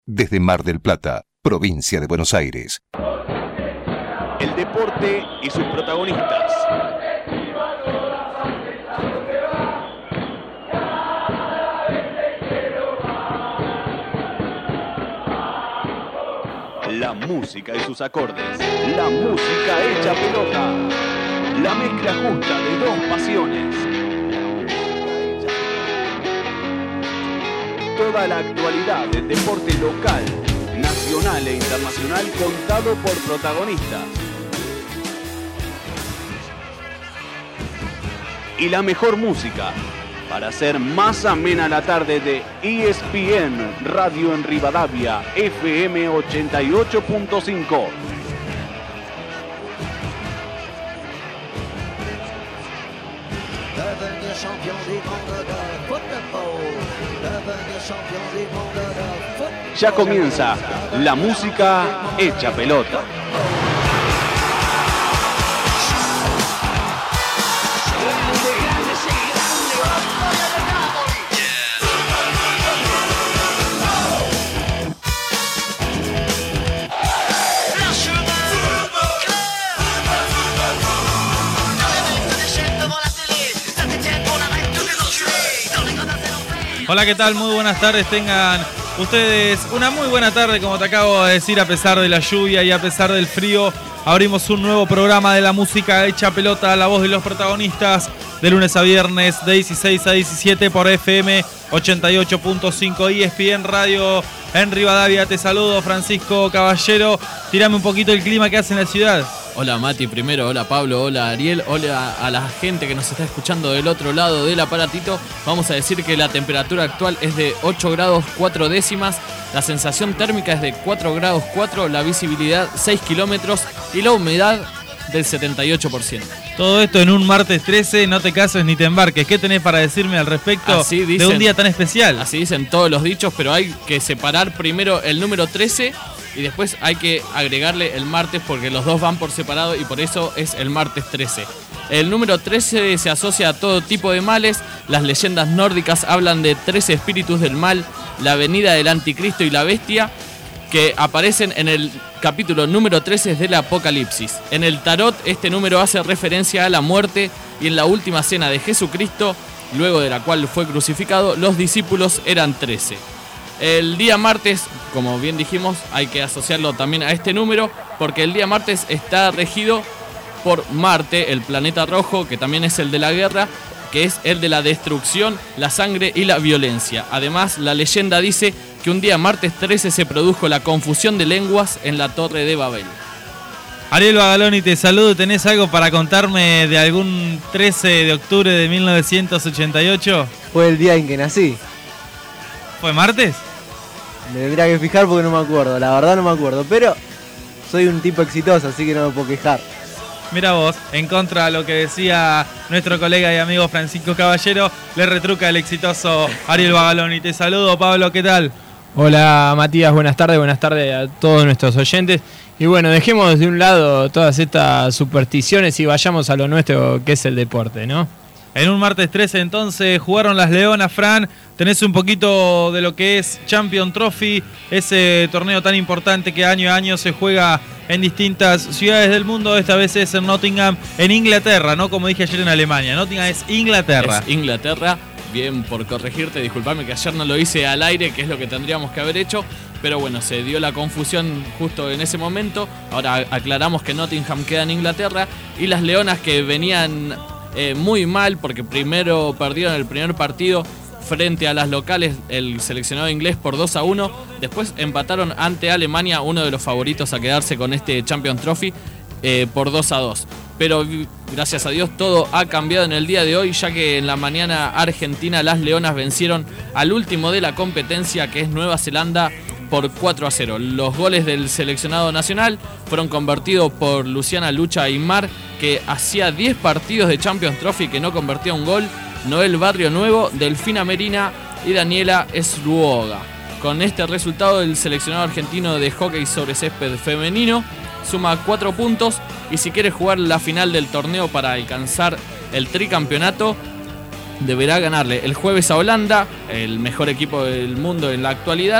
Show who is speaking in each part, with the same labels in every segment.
Speaker 1: Desde Mar del Plata, provincia de Buenos Aires.
Speaker 2: El deporte y sus protagonistas. La música y sus acordes. La música hecha pelota. La mezcla justa de dos pasiones. Toda la actualidad del deporte local, nacional e internacional contado por protagonistas. Y la mejor música para hacer más amena la tarde de ESPN Radio en Rivadavia, FM 88.5. Ya comienza la música hecha pelota.
Speaker 3: Hola, ¿qué tal? Muy buenas tardes, tengan ustedes una muy buena tarde, como te acabo de decir, a pesar de la lluvia y a pesar del frío. Abrimos un nuevo programa de la música hecha pelota, la voz de los protagonistas, de lunes a viernes, de 16 a 17 por FM 88.5 ESPN Radio en Rivadavia. Te saludo, Francisco Caballero. Tirame un poquito el clima que hace en la ciudad.
Speaker 4: Hola Mati primero, hola Pablo, hola Ariel, hola a la gente que nos está escuchando del otro lado del aparatito. Vamos a decir que la temperatura actual es de 8 grados 4 décimas, la sensación térmica es de 4 grados 4, la visibilidad 6 kilómetros y la humedad del 78%.
Speaker 3: Todo esto en un martes 13, no te cases ni te embarques. ¿Qué tenés para decirme al respecto de un día tan especial?
Speaker 4: Así dicen todos los dichos, pero hay que separar primero el número 13 y después hay que agregarle el martes porque los dos van por separado y por eso es el martes 13. El número 13 se asocia a todo tipo de males. Las leyendas nórdicas hablan de 13 espíritus del mal, la venida del anticristo y la bestia, que aparecen en el capítulo número 13 del Apocalipsis. En el tarot este número hace referencia a la muerte y en la última cena de Jesucristo, luego de la cual fue crucificado, los discípulos eran 13. El día martes, como bien dijimos, hay que asociarlo también a este número porque el día martes está regido por Marte, el planeta rojo, que también es el de la guerra, que es el de la destrucción, la sangre y la violencia. Además, la leyenda dice que un día martes 13 se produjo la confusión de lenguas en la Torre de Babel.
Speaker 3: Ariel Bagaloni, te saludo. ¿Tenés algo para contarme de algún 13 de octubre de 1988?
Speaker 5: Fue el día en que nací.
Speaker 3: ¿Fue martes?
Speaker 5: Me tendría que fijar porque no me acuerdo, la verdad no me acuerdo, pero soy un tipo exitoso, así que no me puedo quejar.
Speaker 3: Mira vos, en contra de lo que decía nuestro colega y amigo Francisco Caballero, le retruca el exitoso Ariel Bagaloni. Te saludo, Pablo, ¿qué tal?
Speaker 6: Hola Matías, buenas tardes a todos nuestros oyentes. Y bueno, dejemos de un lado todas estas supersticiones y vayamos a lo nuestro, que es el deporte, ¿no?
Speaker 3: En un martes 13 entonces jugaron las Leonas, Fran. Tenés un poquito de lo que es Champions Trophy, ese torneo tan importante que año a año se juega en distintas ciudades del mundo. Esta vez es en Nottingham, en Inglaterra, no como dije ayer en Alemania. Nottingham es Inglaterra.
Speaker 4: Es Inglaterra. Bien por corregirte, disculpame que ayer no lo hice al aire, que es lo que tendríamos que haber hecho, pero bueno, se dio la confusión justo en ese momento. Ahora aclaramos que Nottingham queda en Inglaterra y las Leonas, que venían muy mal porque primero perdieron el primer partido frente a las locales, el seleccionado inglés, por 2-1, después empataron ante Alemania, uno de los favoritos a quedarse con este Champions Trophy, por 2-2. Pero gracias a Dios todo ha cambiado en el día de hoy, ya que en la mañana argentina las Leonas vencieron al último de la competencia, que es Nueva Zelanda, por 4-0. Los goles del seleccionado nacional fueron convertidos por Luciana Lucha Aymar, que hacía 10 partidos de Champions Trophy que no convertía un gol, Noel Barrio Nuevo, Delfina Merina y Daniela Sluoga. Con este resultado, el seleccionado argentino de hockey sobre césped femenino suma 4 puntos y si quiere jugar la final del torneo para alcanzar el tricampeonato, deberá ganarle el jueves a Holanda, el mejor equipo del mundo en la actualidad,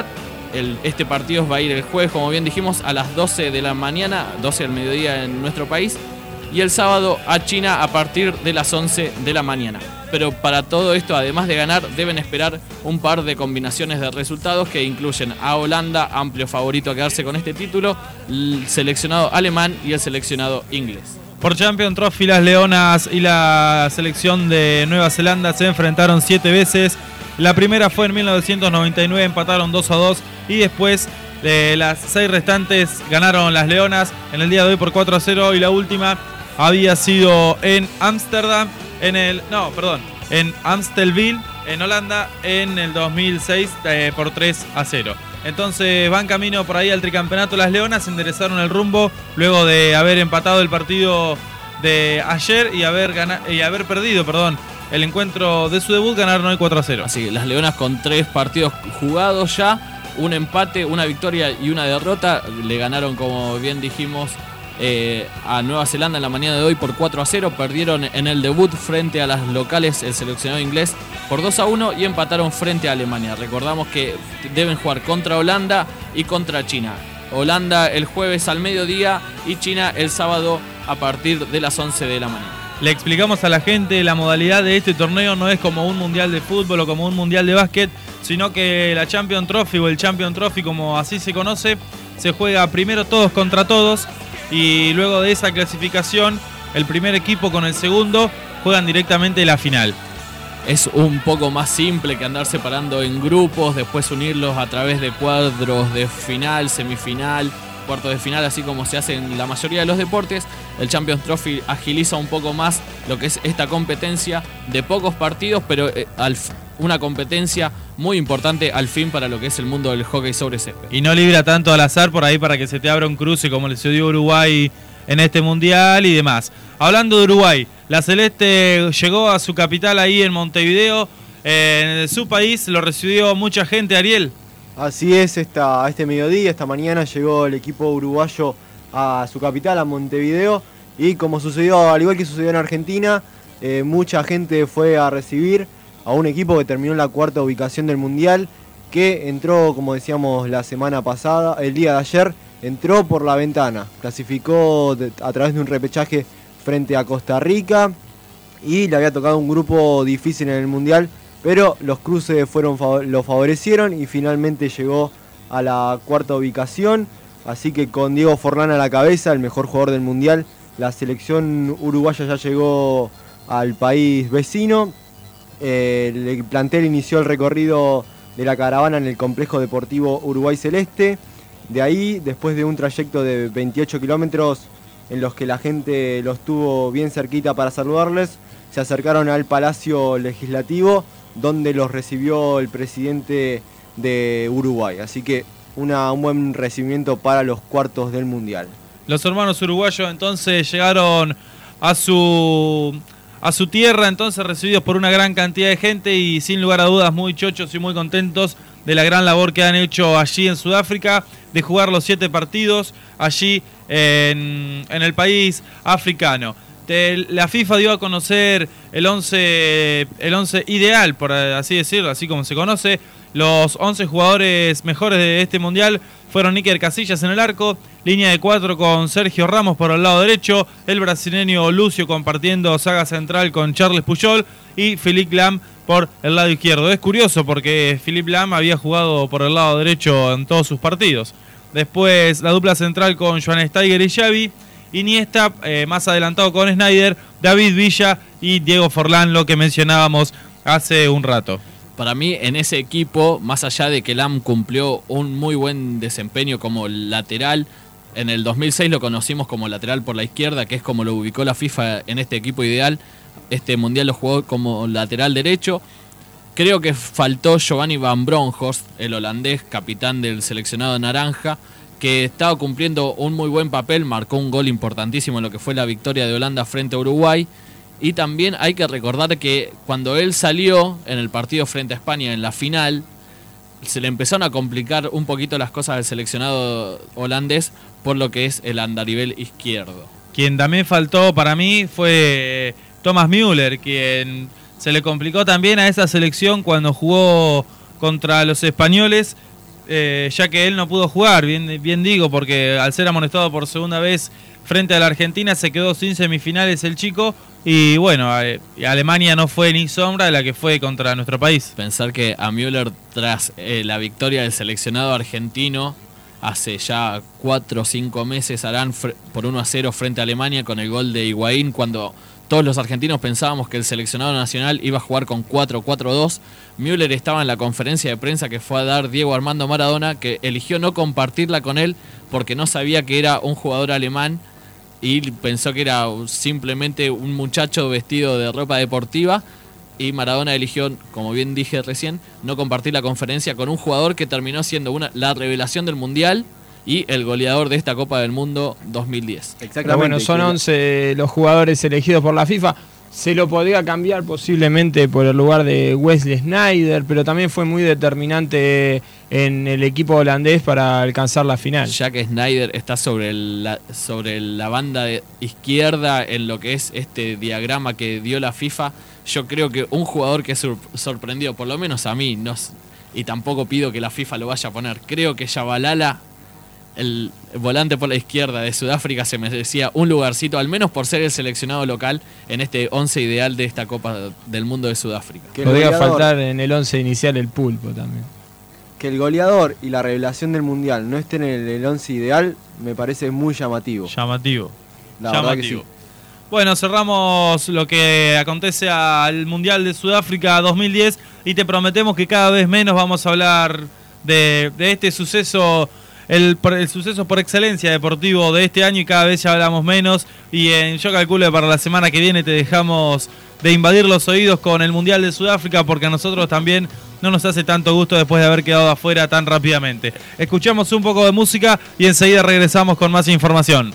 Speaker 4: Este partido va a ir el jueves, como bien dijimos, a las 12 de la mañana, 12 del mediodía en nuestro país, y el sábado a China a partir de las 11 de la mañana. Pero para todo esto, además de ganar, deben esperar un par de combinaciones de resultados que incluyen a Holanda, amplio favorito a quedarse con este título, el seleccionado alemán y el seleccionado inglés.
Speaker 3: Por Champions Trophy, las Leonas y la selección de Nueva Zelanda se enfrentaron 7 veces. La primera fue en 1999, empataron 2-2 y después de las 6 restantes ganaron las Leonas en el día de hoy por 4-0 y la última había sido en Ámsterdam, en Amstelville, en Holanda, en el 2006 por 3-0. Entonces van camino por ahí al tricampeonato las Leonas, enderezaron el rumbo luego de haber empatado el partido de ayer y haber perdido el encuentro de su debut, ganaron hoy 4-0.
Speaker 4: Así, las Leonas con 3 partidos jugados ya, un empate, una victoria y una derrota, le ganaron, como bien dijimos, a Nueva Zelanda en la mañana de hoy por 4-0, perdieron en el debut frente a las locales el seleccionado inglés por 2-1 y empataron frente a Alemania. Recordamos que deben jugar contra Holanda y contra China. Holanda el jueves al mediodía y China el sábado a partir de las 11 de la mañana.
Speaker 3: Le explicamos a la gente, la modalidad de este torneo no es como un mundial de fútbol o como un mundial de básquet, sino que la Champions Trophy o el Champions Trophy, como así se conoce, se juega primero todos contra todos y luego de esa clasificación el primer equipo con el segundo juegan directamente la final.
Speaker 4: Es un poco más simple que andar separando en grupos, después unirlos a través de cuadros de final, semifinal, cuartos de final, así como se hace en la mayoría de los deportes. El Champions Trophy agiliza un poco más lo que es esta competencia de pocos partidos, pero una competencia muy importante al fin para lo que es el mundo del hockey sobre césped.
Speaker 3: Y no libra tanto al azar por ahí para que se te abra un cruce como le sucedió a Uruguay en este mundial y demás. Hablando de Uruguay, la Celeste llegó a su capital ahí en Montevideo. En su país lo recibió mucha gente, Ariel.
Speaker 5: Así es, este mediodía, esta mañana llegó el equipo uruguayo a su capital, a Montevideo, y como sucedió, al igual que sucedió en Argentina, mucha gente fue a recibir a un equipo que terminó en la 4ª ubicación del Mundial, que entró, como decíamos la semana pasada, el día de ayer, entró por la ventana, clasificó a través de un repechaje frente a Costa Rica y le había tocado un grupo difícil en el Mundial, pero los cruces lo favorecieron y finalmente llegó a la 4ª ubicación. Así que con Diego Forlán a la cabeza, el mejor jugador del Mundial, la selección uruguaya ya llegó al país vecino. El plantel inició el recorrido de la caravana en el complejo deportivo Uruguay Celeste. De ahí, después de un trayecto de 28 kilómetros en los que la gente los tuvo bien cerquita para saludarles, se acercaron al Palacio Legislativo, donde los recibió el presidente de Uruguay. Así que un buen recibimiento para los cuartos del Mundial.
Speaker 3: Los hermanos uruguayos entonces llegaron a su tierra, entonces recibidos por una gran cantidad de gente y sin lugar a dudas muy chochos y muy contentos de la gran labor que han hecho allí en Sudáfrica, de jugar los 7 partidos allí en el país africano. La FIFA dio a conocer el 11 ideal, por así decirlo, así como se conoce. Los 11 jugadores mejores de este mundial fueron Iker Casillas en el arco, línea de 4 con Sergio Ramos por el lado derecho, el brasileño Lucio compartiendo saga central con Charles Puyol y Philippe Lam por el lado izquierdo. Es curioso porque Philippe Lam había jugado por el lado derecho en todos sus partidos. Después la dupla central con Schweinsteiger y Xavi, Iniesta más adelantado con Snyder, David Villa y Diego Forlán, lo que mencionábamos hace un rato.
Speaker 4: Para mí, en ese equipo, más allá de que Lam cumplió un muy buen desempeño como lateral, en el 2006 lo conocimos como lateral por la izquierda, que es como lo ubicó la FIFA en este equipo ideal. Este mundial lo jugó como lateral derecho. Creo que faltó Giovanni Van Bronckhorst, el holandés, capitán del seleccionado naranja, que estaba cumpliendo un muy buen papel, marcó un gol importantísimo en lo que fue la victoria de Holanda frente a Uruguay. Y también hay que recordar que cuando él salió en el partido frente a España en la final, se le empezaron a complicar un poquito las cosas al seleccionado holandés por lo que es el andarivel izquierdo.
Speaker 3: Quien también faltó para mí fue Thomas Müller, quien se le complicó también a esa selección cuando jugó contra los españoles. ya que él no pudo jugar, bien digo, porque al ser amonestado por segunda vez frente a la Argentina se quedó sin semifinales el chico. Y bueno, Alemania no fue ni sombra de la que fue contra nuestro país.
Speaker 4: Pensar que a Müller, tras la victoria del seleccionado argentino hace ya 4 o 5 meses, harán por 1-0 frente a Alemania con el gol de Higuaín, cuando todos los argentinos pensábamos que el seleccionado nacional iba a jugar con 4-4-2. Müller estaba en la conferencia de prensa que fue a dar Diego Armando Maradona, que eligió no compartirla con él porque no sabía que era un jugador alemán y pensó que era simplemente un muchacho vestido de ropa deportiva, y Maradona eligió, como bien dije recién, no compartir la conferencia con un jugador que terminó siendo la revelación del Mundial y el goleador de esta Copa del Mundo 2010.
Speaker 6: Exactamente. Pero bueno, son 11 los jugadores elegidos por la FIFA. Se lo podría cambiar posiblemente por el lugar de Wesley Sneijder, pero también fue muy determinante en el equipo holandés para alcanzar la final.
Speaker 4: Ya que Sneijder está sobre la banda izquierda en lo que es este diagrama que dio la FIFA, yo creo que un jugador que sorprendió, por lo menos a mí, y tampoco pido que la FIFA lo vaya a poner, creo que Shabalala, el volante por la izquierda de Sudáfrica, se merecía un lugarcito, al menos por ser el seleccionado local en este 11 ideal de esta Copa del Mundo de Sudáfrica.
Speaker 6: Podría faltar en el 11 inicial el Pulpo también.
Speaker 5: Que el goleador y la revelación del Mundial no estén en el 11 ideal me parece muy llamativo. La verdad que sí.
Speaker 3: Bueno, cerramos lo que acontece al Mundial de Sudáfrica 2010 y te prometemos que cada vez menos vamos a hablar de este suceso. El suceso por excelencia deportivo de este año, y cada vez ya hablamos menos, y yo calculo que para la semana que viene te dejamos de invadir los oídos con el Mundial de Sudáfrica, porque a nosotros también no nos hace tanto gusto después de haber quedado afuera tan rápidamente. Escuchamos un poco de música y enseguida regresamos con más información.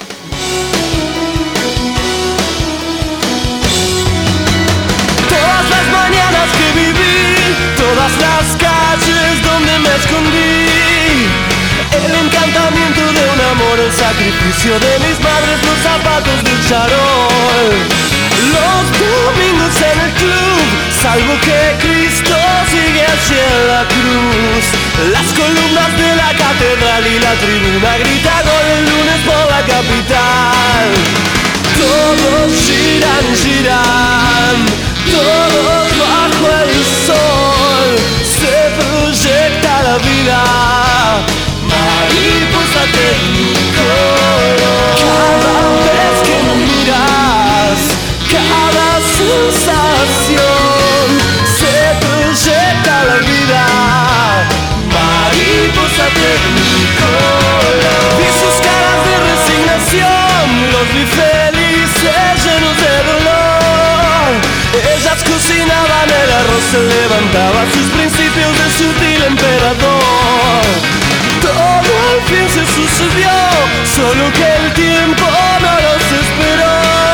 Speaker 7: Todas las mañanas que viví, todas las calles donde me escondí, el encantamiento de un amor, el sacrificio de mis madres, los zapatos del charol, los domingos en el club, salvo que Cristo sigue hacia la cruz, las columnas de la catedral y la tribuna grita gol el lunes por la capital. Todos giran, giran, todos bajo el sol, se proyecta la vida, mariposa tecnicolor. Cada vez que me miras, cada sensación, se proyecta la vida, mariposa tecnicolor. Vi sus caras de resignación, los vi felices, llenos de dolor. Ellas cocinaban el arroz, se levantaba sus principios de sutil emperador. Todo al fin se sucedió, solo que el tiempo no los esperó.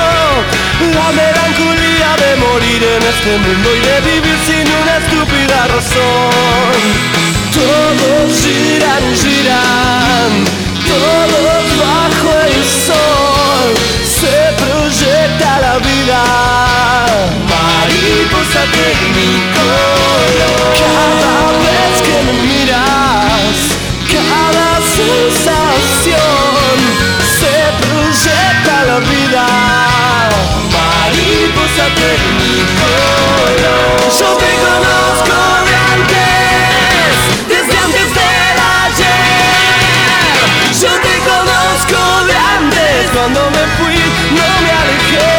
Speaker 7: La melancolía de morir en este mundo y de vivir sin una estúpida razón. Todos giran, giran, todos bajo el sol, se proyecta la vida, mariposa tecnicolor. Cada vez que me miras, cada sensación, se proyecta la vida, mariposa tecnicolor. Yo te conozco de antes, desde antes del ayer. Yo te conozco de antes, cuando me fui no me alejé.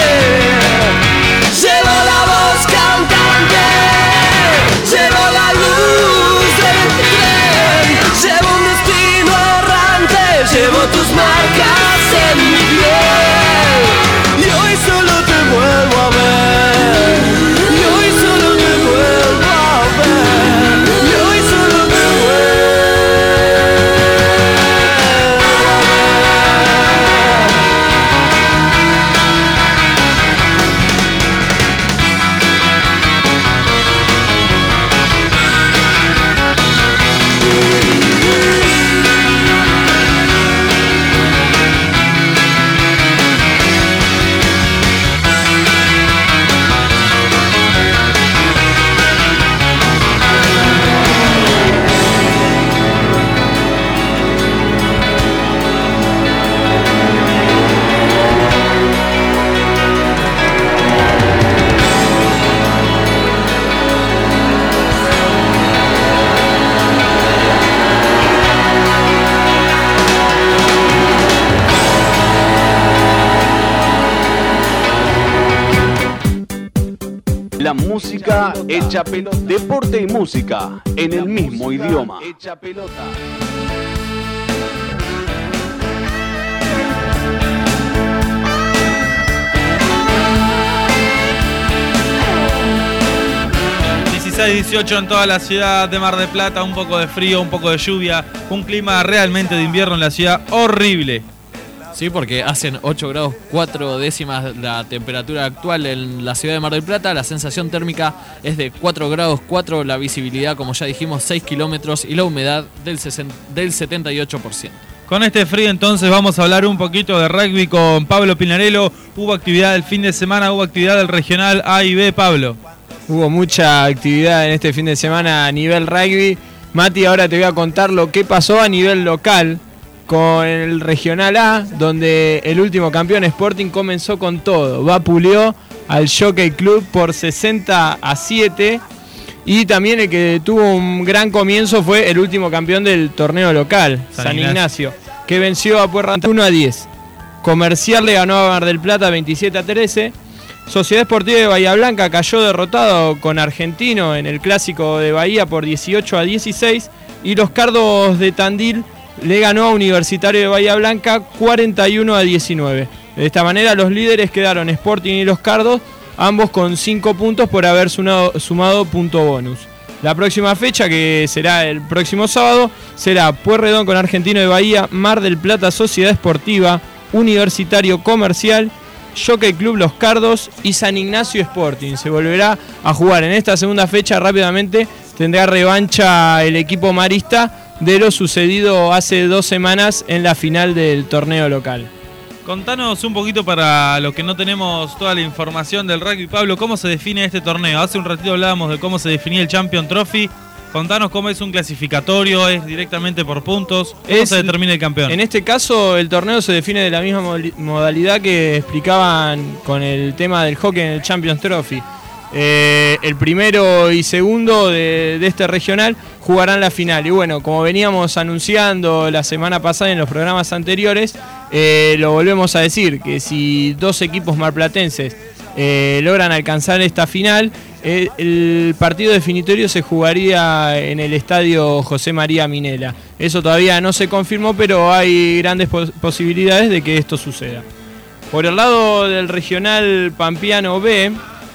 Speaker 7: Llevo la voz cantante, llevo la luz del tren, llevo un destino errante, llevo tus marcas en mi piel. Y hoy solo te vuelvo a ver, y hoy solo te vuelvo a ver, y hoy solo te vuelvo a ver.
Speaker 2: la música hecha pelota. Deporte y música en el mismo idioma. Hecha pelota.
Speaker 3: ...18 en toda la ciudad de Mar del Plata, un poco de frío, un poco de lluvia, un clima realmente de invierno en la ciudad horrible.
Speaker 4: Sí, porque hacen 8 grados 4 décimas la temperatura actual en la ciudad de Mar del Plata, la sensación térmica es de 4 grados 4, la visibilidad, como ya dijimos, 6 kilómetros y la humedad del 78%.
Speaker 3: Con este frío entonces vamos a hablar un poquito de rugby con Pablo Pinarello. Hubo actividad el fin de semana, hubo actividad del regional A y B, Pablo.
Speaker 6: Hubo mucha actividad en este fin de semana a nivel rugby. Mati, ahora te voy a contar lo que pasó a nivel local con el Regional A, donde el último campeón Sporting comenzó con todo. Vapuleó al Jockey Club por 60-7. Y también el que tuvo un gran comienzo fue el último campeón del torneo local, San Ignacio, que venció a Puerto 1-10. Comercial le ganó a Mar del Plata 27-13. Sociedad Esportiva de Bahía Blanca cayó derrotado con Argentino en el Clásico de Bahía por 18-16. Y los Cardos de Tandil le ganó a Universitario de Bahía Blanca 41-19. De esta manera los líderes quedaron Sporting y los Cardos, ambos con 5 puntos por haber sumado punto bonus. La próxima fecha, que será el próximo sábado, será Pueyrredón con Argentino de Bahía, Mar del Plata Sociedad Esportiva, Universitario Comercial, Jockey Club Los Cardos y San Ignacio Sporting. Se volverá a jugar en esta segunda fecha rápidamente. Tendrá revancha el equipo marista de lo sucedido hace 2 semanas en la final del torneo local.
Speaker 3: Contanos un poquito, para los que no tenemos toda la información del rugby, Pablo, ¿cómo se define este torneo? Hace un ratito hablábamos de cómo se definía el Champion Trophy. Contanos cómo es un clasificatorio, es directamente por puntos, ¿cómo se determina el campeón?
Speaker 6: En este caso el torneo se define de la misma modalidad que explicaban con el tema del hockey en el Champions Trophy. El primero y segundo de este regional jugarán la final. Y bueno, como veníamos anunciando la semana pasada en los programas anteriores, lo volvemos a decir, que si 2 equipos marplatenses logran alcanzar esta final, el partido definitorio se jugaría en el estadio José María Minela. Eso todavía no se confirmó, pero hay grandes posibilidades de que esto suceda. Por el lado del regional Pampeano B,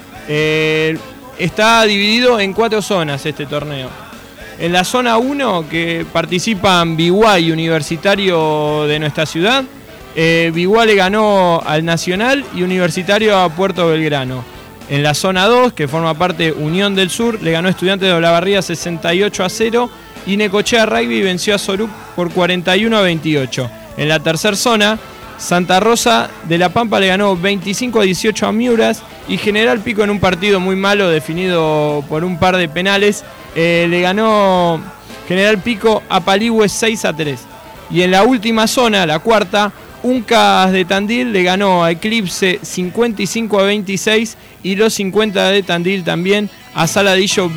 Speaker 6: está dividido en 4 zonas este torneo. En la zona 1, que participan Biguá y Universitario de nuestra ciudad, Biguá le ganó al Nacional y Universitario a Puerto Belgrano. En la zona 2, que forma parte Unión del Sur, le ganó Estudiantes de Olavarría 68-0 y Necochea Rugby venció a Sorup por 41-28. En la tercera zona, Santa Rosa de la Pampa le ganó 25-18 a Miuras y General Pico, en un partido muy malo definido por un par de penales, le ganó General Pico a Paligüe 6-3. Y en la última zona, la cuarta, Uncas de Tandil le ganó a Eclipse 55-26 y los 50 de Tandil también a Saladillo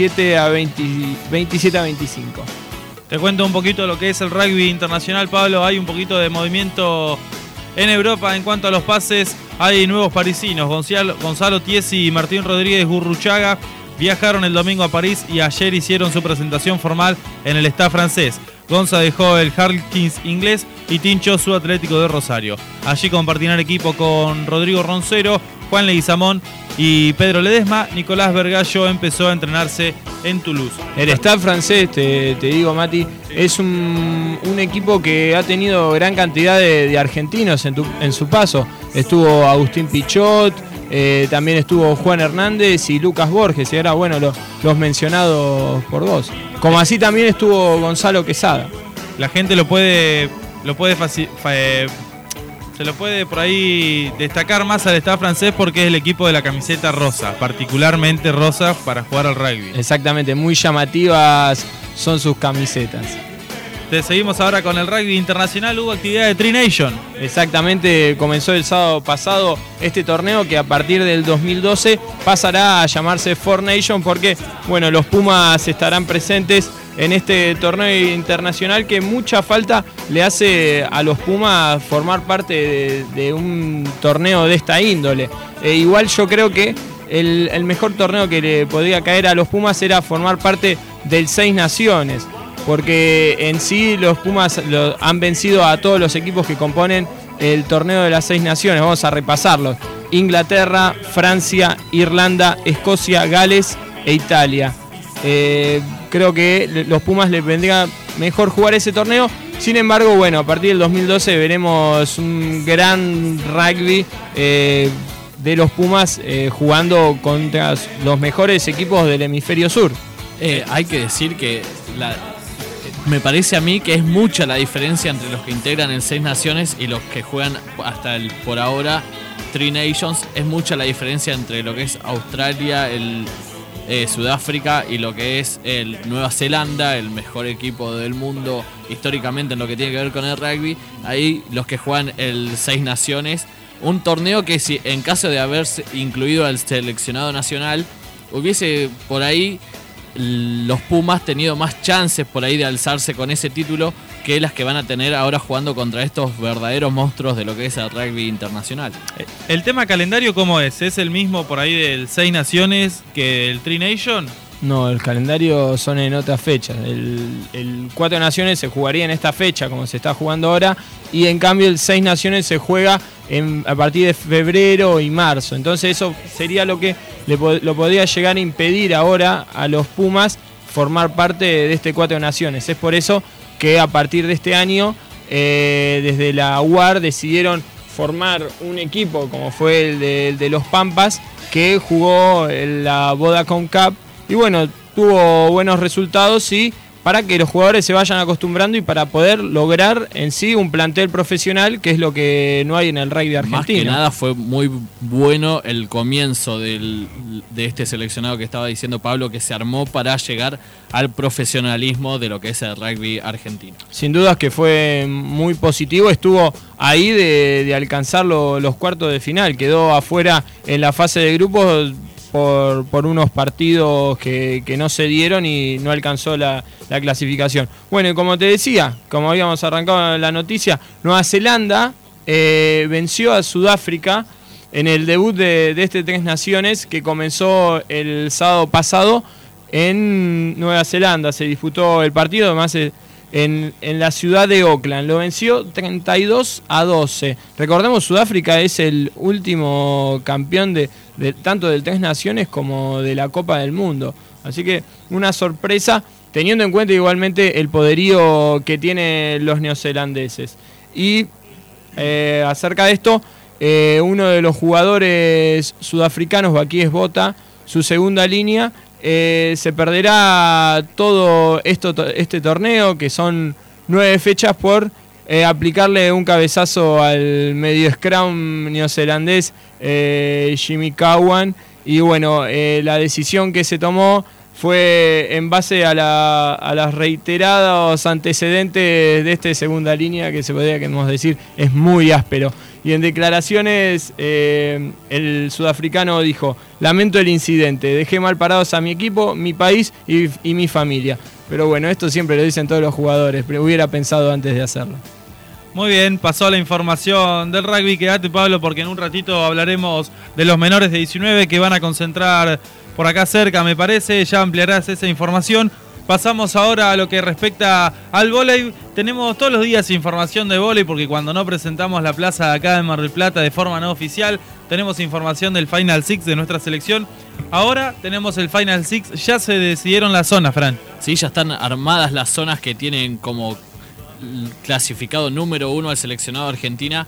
Speaker 6: 27-25.
Speaker 3: Te cuento un poquito lo que es el rugby internacional, Pablo. Hay un poquito de movimiento en Europa en cuanto a los pases. Hay nuevos parisinos. Gonzalo Tiesi y Martín Rodríguez Gurruchaga viajaron el domingo a París y ayer hicieron su presentación formal en el Stade francés. Gonza dejó el Harlequins inglés y Tincho su Atlético de Rosario. Allí compartirán equipo con Rodrigo Roncero, Juan Leguizamón y Pedro Ledesma. Nicolás Vergallo empezó a entrenarse en Toulouse.
Speaker 6: El Stade francés, te digo, Mati, es un equipo que ha tenido gran cantidad de argentinos en su paso. Estuvo Agustín Pichot, también estuvo Juan Hernández y Lucas Borges, y ahora, bueno, los mencionados por vos. Como así también estuvo Gonzalo Quesada.
Speaker 3: La gente se lo puede por ahí destacar más al Stade francés porque es el equipo de la camiseta rosa, particularmente rosa para jugar al rugby.
Speaker 6: Exactamente, muy llamativas son sus camisetas.
Speaker 3: Te seguimos ahora con el rugby internacional. Hubo actividad de Tri Nation.
Speaker 6: Exactamente, comenzó el sábado pasado este torneo que a partir del 2012 pasará a llamarse Four Nation porque, bueno, los Pumas estarán presentes en este torneo internacional que mucha falta le hace a los Pumas formar parte de un torneo de esta índole. Igual yo creo que el mejor torneo que le podía caer a los Pumas era formar parte del Seis Naciones, porque en sí los Pumas han vencido a todos los equipos que componen el torneo de las Seis Naciones. Vamos a repasarlos: Inglaterra, Francia, Irlanda, Escocia, Gales e Italia. Creo que los Pumas les vendría mejor jugar ese torneo. Sin embargo, bueno, a partir del 2012 veremos un gran rugby de los Pumas jugando contra los mejores equipos del hemisferio sur.
Speaker 4: Hay que decir que me parece a mí que es mucha la diferencia entre los que integran el Seis Naciones y los que juegan hasta por ahora Three Nations. Es mucha la diferencia entre lo que es Australia, Sudáfrica y lo que es Nueva Zelanda, el mejor equipo del mundo históricamente en lo que tiene que ver con el rugby. Ahí los que juegan el Seis Naciones, un torneo que si en caso de haberse incluido al seleccionado nacional, hubiese por ahí los Pumas tenido más chances por ahí de alzarse con ese título que las que van a tener ahora jugando contra estos verdaderos monstruos de lo que es el rugby internacional.
Speaker 3: ¿El tema calendario cómo es? ¿Es el mismo por ahí del Seis Naciones que el Three Nation?
Speaker 6: No, el calendario son en otras fechas. El Cuatro Naciones se jugaría en esta fecha como se está jugando ahora, y en cambio el Seis Naciones se juega a partir de febrero y marzo. Entonces eso sería lo que lo podría llegar a impedir ahora a los Pumas formar parte de este Cuatro Naciones. Es por eso que a partir de este año, desde la UAR decidieron formar un equipo como fue el de los Pampas, que jugó la Vodacom Cup y bueno, tuvo buenos resultados, y para que los jugadores se vayan acostumbrando y para poder lograr en sí un plantel profesional, que es lo que no hay en el rugby argentino.
Speaker 4: Más que nada fue muy bueno el comienzo de este seleccionado que estaba diciendo Pablo, que se armó para llegar al profesionalismo de lo que es el rugby argentino.
Speaker 6: Sin dudas que fue muy positivo, estuvo ahí de alcanzar los cuartos de final, quedó afuera en la fase de grupos por unos partidos que no se dieron y no alcanzó la clasificación. Bueno, y como te decía, como habíamos arrancado en la noticia, Nueva Zelanda venció a Sudáfrica en el debut de este Tres Naciones que comenzó el sábado pasado en Nueva Zelanda. Se disputó el partido, además en la ciudad de Auckland. Lo venció 32-12. Recordemos, Sudáfrica es el último campeón de tanto del Tres Naciones como de la Copa del Mundo. Así que una sorpresa, teniendo en cuenta igualmente el poderío que tienen los neozelandeses. Y acerca de esto, uno de los jugadores sudafricanos, Baquies Botha, su segunda línea, se perderá todo este torneo, que son 9 fechas, por aplicarle un cabezazo al medio scrum neozelandés Jimmy Cowan. Y bueno, la decisión que se tomó fue en base a las reiterados antecedentes de este segunda línea, que se podría decir es muy áspero. Y en declaraciones el sudafricano dijo: lamento el incidente, dejé mal parados a mi equipo, mi país y mi familia. Pero bueno, esto siempre lo dicen todos los jugadores, pero hubiera pensado antes de hacerlo.
Speaker 3: Muy bien, pasó la información del rugby. Quédate, Pablo, porque en un ratito hablaremos de los menores de 19 que van a concentrar por acá cerca, me parece. Ya ampliarás esa información. Pasamos ahora a lo que respecta al vóley. Tenemos todos los días información de vóley, porque cuando no presentamos la plaza de acá de Mar del Plata de forma no oficial, tenemos información del Final Six de nuestra selección. Ahora tenemos el Final Six, ya se decidieron las zonas, Fran.
Speaker 4: Sí, ya están armadas las zonas que tienen como clasificado número 1 al seleccionado argentino,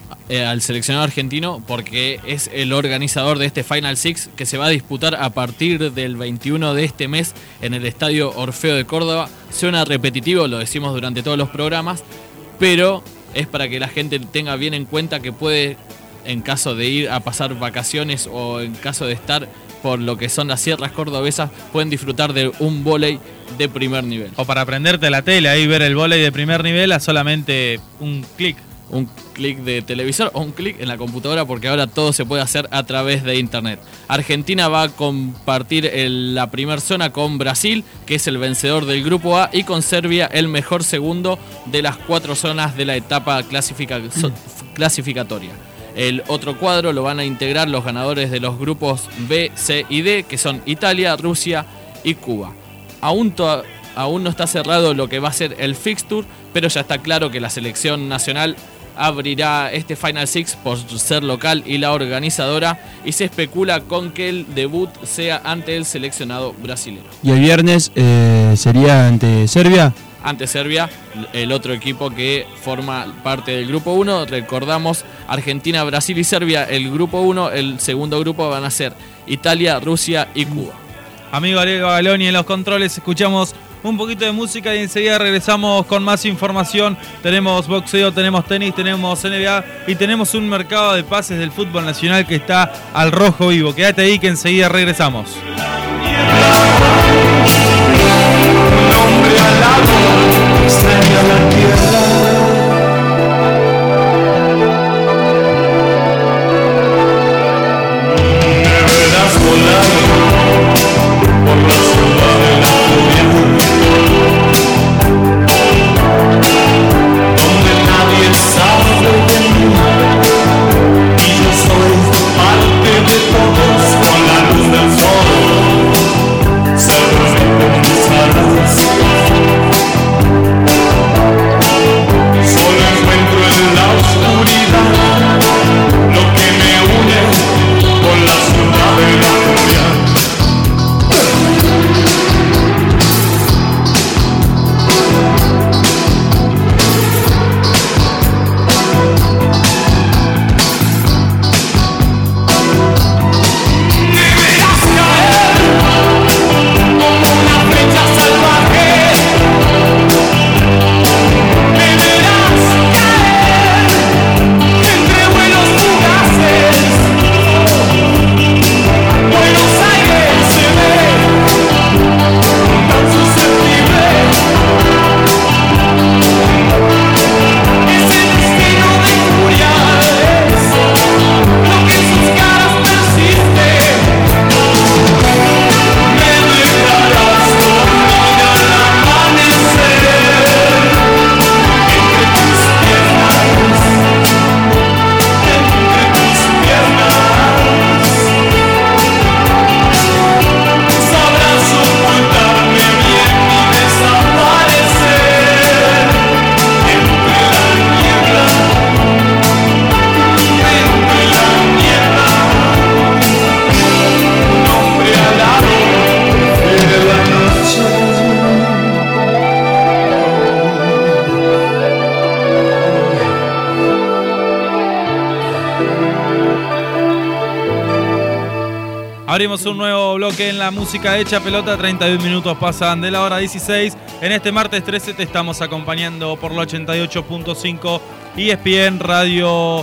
Speaker 4: porque es el organizador de este Final Six, que se va a disputar a partir del 21 de este mes en el Estadio Orfeo de Córdoba. Suena repetitivo, lo decimos durante todos los programas, pero es para que la gente tenga bien en cuenta que puede, en caso de ir a pasar vacaciones o en caso de estar por lo que son las sierras cordobesas, pueden disfrutar de un vóley de primer nivel.
Speaker 3: O para prenderte la tele ahí, ver el vóley de primer nivel a solamente un clic.
Speaker 4: Un clic de televisor o un clic en la computadora, porque ahora todo se puede hacer a través de internet. Argentina va a compartir la primera zona con Brasil, que es el vencedor del grupo A, y con Serbia, el mejor segundo de las 4 zonas de la etapa clasificatoria. El otro cuadro lo van a integrar los ganadores de los grupos B, C y D, que son Italia, Rusia y Cuba. Aún no está cerrado lo que va a ser el fixture, pero ya está claro que la selección nacional abrirá este Final Six por ser local y la organizadora, y se especula con que el debut sea ante el seleccionado brasilero.
Speaker 8: ¿Y el viernes sería ante Serbia?
Speaker 4: Ante Serbia, el otro equipo que forma parte del grupo 1. Recordamos, Argentina, Brasil y Serbia, el grupo 1. El segundo grupo van a ser Italia, Rusia y Cuba.
Speaker 3: Amigo Ariel Bagaloni en los controles, escuchamos un poquito de música y enseguida regresamos con más información. Tenemos boxeo, tenemos tenis, tenemos NBA y tenemos un mercado de pases del fútbol nacional que está al rojo vivo. Quédate ahí que enseguida regresamos. Abrimos un nuevo bloque en la música hecha pelota. 31 minutos pasan de la hora 16. En este martes 13 te estamos acompañando por la 88.5 ESPN Radio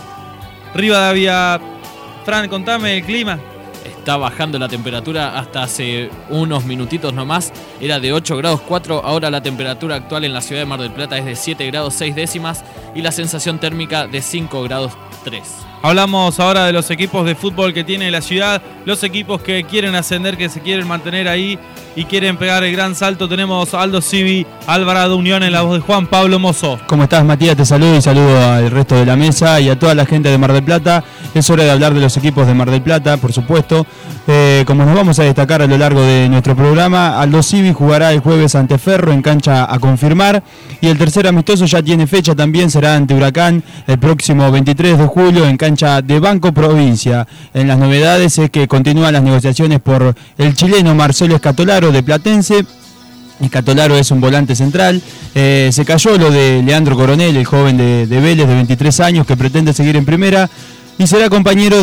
Speaker 3: Rivadavia. Fran, contame el clima.
Speaker 4: Está bajando la temperatura hasta hace unos minutitos nomás. Era de 8 grados 4. Ahora la temperatura actual en la ciudad de Mar del Plata es de 7 grados 6 décimas. Y la sensación térmica de 5 grados 3.
Speaker 3: Hablamos ahora de los equipos de fútbol que tiene la ciudad, los equipos que quieren ascender, que se quieren mantener ahí y quieren pegar el gran salto. Tenemos a Aldo Civi, Alvarado Unión en la voz de Juan Pablo Mozo.
Speaker 8: ¿Cómo estás, Matías? Te saludo y saludo al resto de la mesa y a toda la gente de Mar del Plata. Es hora de hablar de los equipos de Mar del Plata, por supuesto. Como nos vamos a destacar a lo largo de nuestro programa, Aldo Civi jugará el jueves ante Ferro en cancha a confirmar. Y el tercer amistoso ya tiene fecha también, será ante Huracán el próximo 23 de julio en cancha de Banco Provincia. En las novedades es que continúan las negociaciones por el chileno Marcelo Escatolaro de Platense. Escatolaro es un volante central. Se cayó lo de Leandro Coronel, el joven de Vélez de 23 años que pretende seguir en primera y será compañero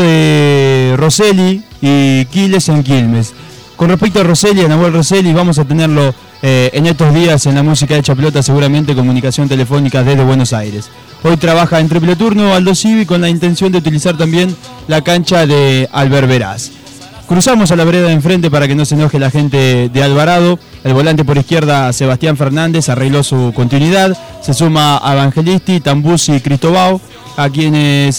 Speaker 8: de Rosselli y Quiles en Quilmes. Con respecto a Rosselli, a Nahuel Rosselli, vamos a tenerlo en estos días en la música hecha pelota, seguramente comunicación telefónica desde Buenos Aires. Hoy trabaja en triple turno Aldo Civi con la intención de utilizar también la cancha de Alberveraz. Cruzamos a la vereda de enfrente para que no se enoje la gente de Alvarado. El volante por izquierda, Sebastián Fernández, arregló su continuidad. Se suma a Evangelisti, Tambusi y Cristobao, a quienes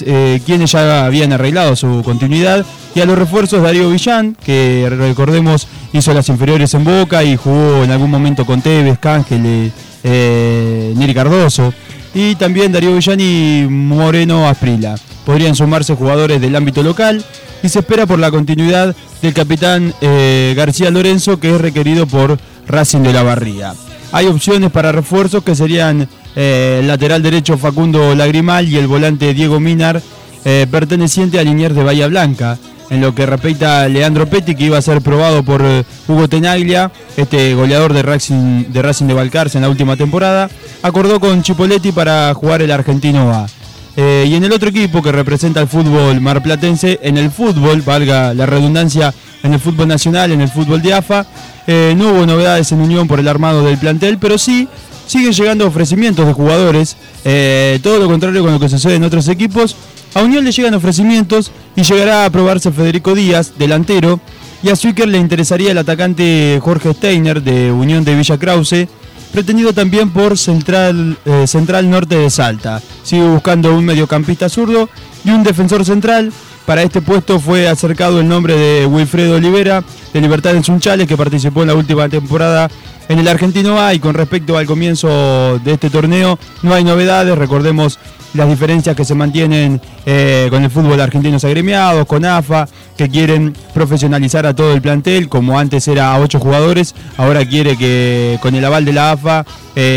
Speaker 8: ya habían arreglado su continuidad. Y a los refuerzos, Darío Villán, que recordemos hizo las inferiores en Boca y jugó en algún momento con Tevez, Cángel, Neri Cardoso. Y también Darío Villán y Moreno Asprila. podrían sumarse jugadores del ámbito local y se espera por la continuidad del capitán García Lorenzo, que es requerido por Racing de la Barría. Hay opciones para refuerzos que serían el lateral derecho Facundo Lagrimal y el volante Diego Minar, perteneciente a Liniers de Bahía Blanca. En lo que respecta a Leandro Petti, que iba a ser probado por Hugo Tenaglia, este goleador de Racing de Balcarce en la última temporada, acordó con Chipoletti para jugar el Argentino A. Y en el otro equipo que representa al fútbol marplatense, en el fútbol, valga la redundancia, en el fútbol nacional, en el fútbol de AFA, no hubo novedades en Unión por el armado del plantel, pero sí siguen llegando ofrecimientos de jugadores, todo lo contrario con lo que sucede en otros equipos. A Unión le llegan ofrecimientos y llegará a probarse Federico Díaz, delantero, y a Zwicker le interesaría el atacante Jorge Steiner de Unión de Villa Krause, pretendido también por Central Norte de Salta. Sigue buscando un mediocampista zurdo y un defensor central. Para este puesto fue acercado el nombre de Wilfredo Olivera, de Libertad en Sunchales, que participó en la última temporada en el Argentino A, y con respecto al comienzo de este torneo no hay novedades. Recordemos las diferencias que se mantienen con el fútbol argentino agremiados, con AFA, que quieren profesionalizar a todo el plantel, como antes era a 8 jugadores, ahora quiere que con el aval de la AFA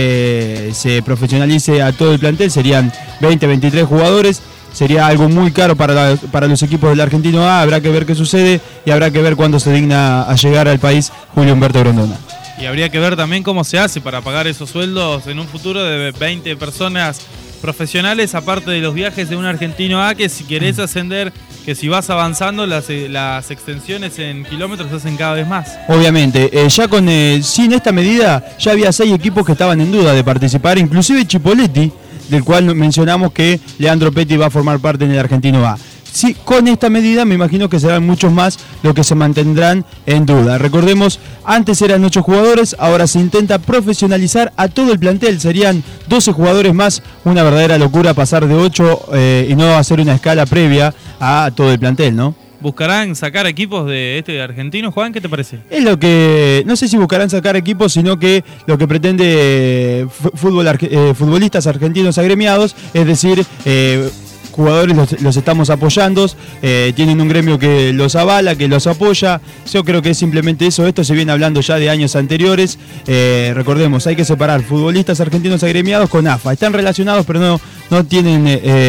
Speaker 8: se profesionalice a todo el plantel, serían 20, 23 jugadores. Sería algo muy caro para los equipos del Argentino A, habrá que ver qué sucede y habrá que ver cuándo se digna a llegar al país Julio Humberto Grondona.
Speaker 3: Y habría que ver también cómo se hace para pagar esos sueldos en un futuro de 20 personas profesionales, aparte de los viajes de un Argentino A, que si querés ascender, que si vas avanzando, las extensiones en kilómetros se hacen cada vez más.
Speaker 8: Obviamente, ya sin esta medida ya había 6 equipos que estaban en duda de participar, inclusive Chipoletti, del cual mencionamos que Leandro Petti va a formar parte en el Argentino A. Sí, con esta medida me imagino que serán muchos más los que se mantendrán en duda. Recordemos, antes eran 8 jugadores, ahora se intenta profesionalizar a todo el plantel. Serían 12 jugadores más, una verdadera locura pasar de 8 y no hacer una escala previa a todo el plantel, ¿no?
Speaker 3: ¿Buscarán sacar equipos de este argentino, Juan? ¿Qué te parece?
Speaker 8: Es lo que, no sé si buscarán sacar equipos, sino que lo que pretende futbolistas argentinos agremiados, es decir, jugadores los estamos apoyando, tienen un gremio que los avala, que los apoya. Yo creo que es simplemente eso. Esto se viene hablando ya de años anteriores. Recordemos, hay que separar futbolistas argentinos agremiados con AFA. Están relacionados, pero no tienen,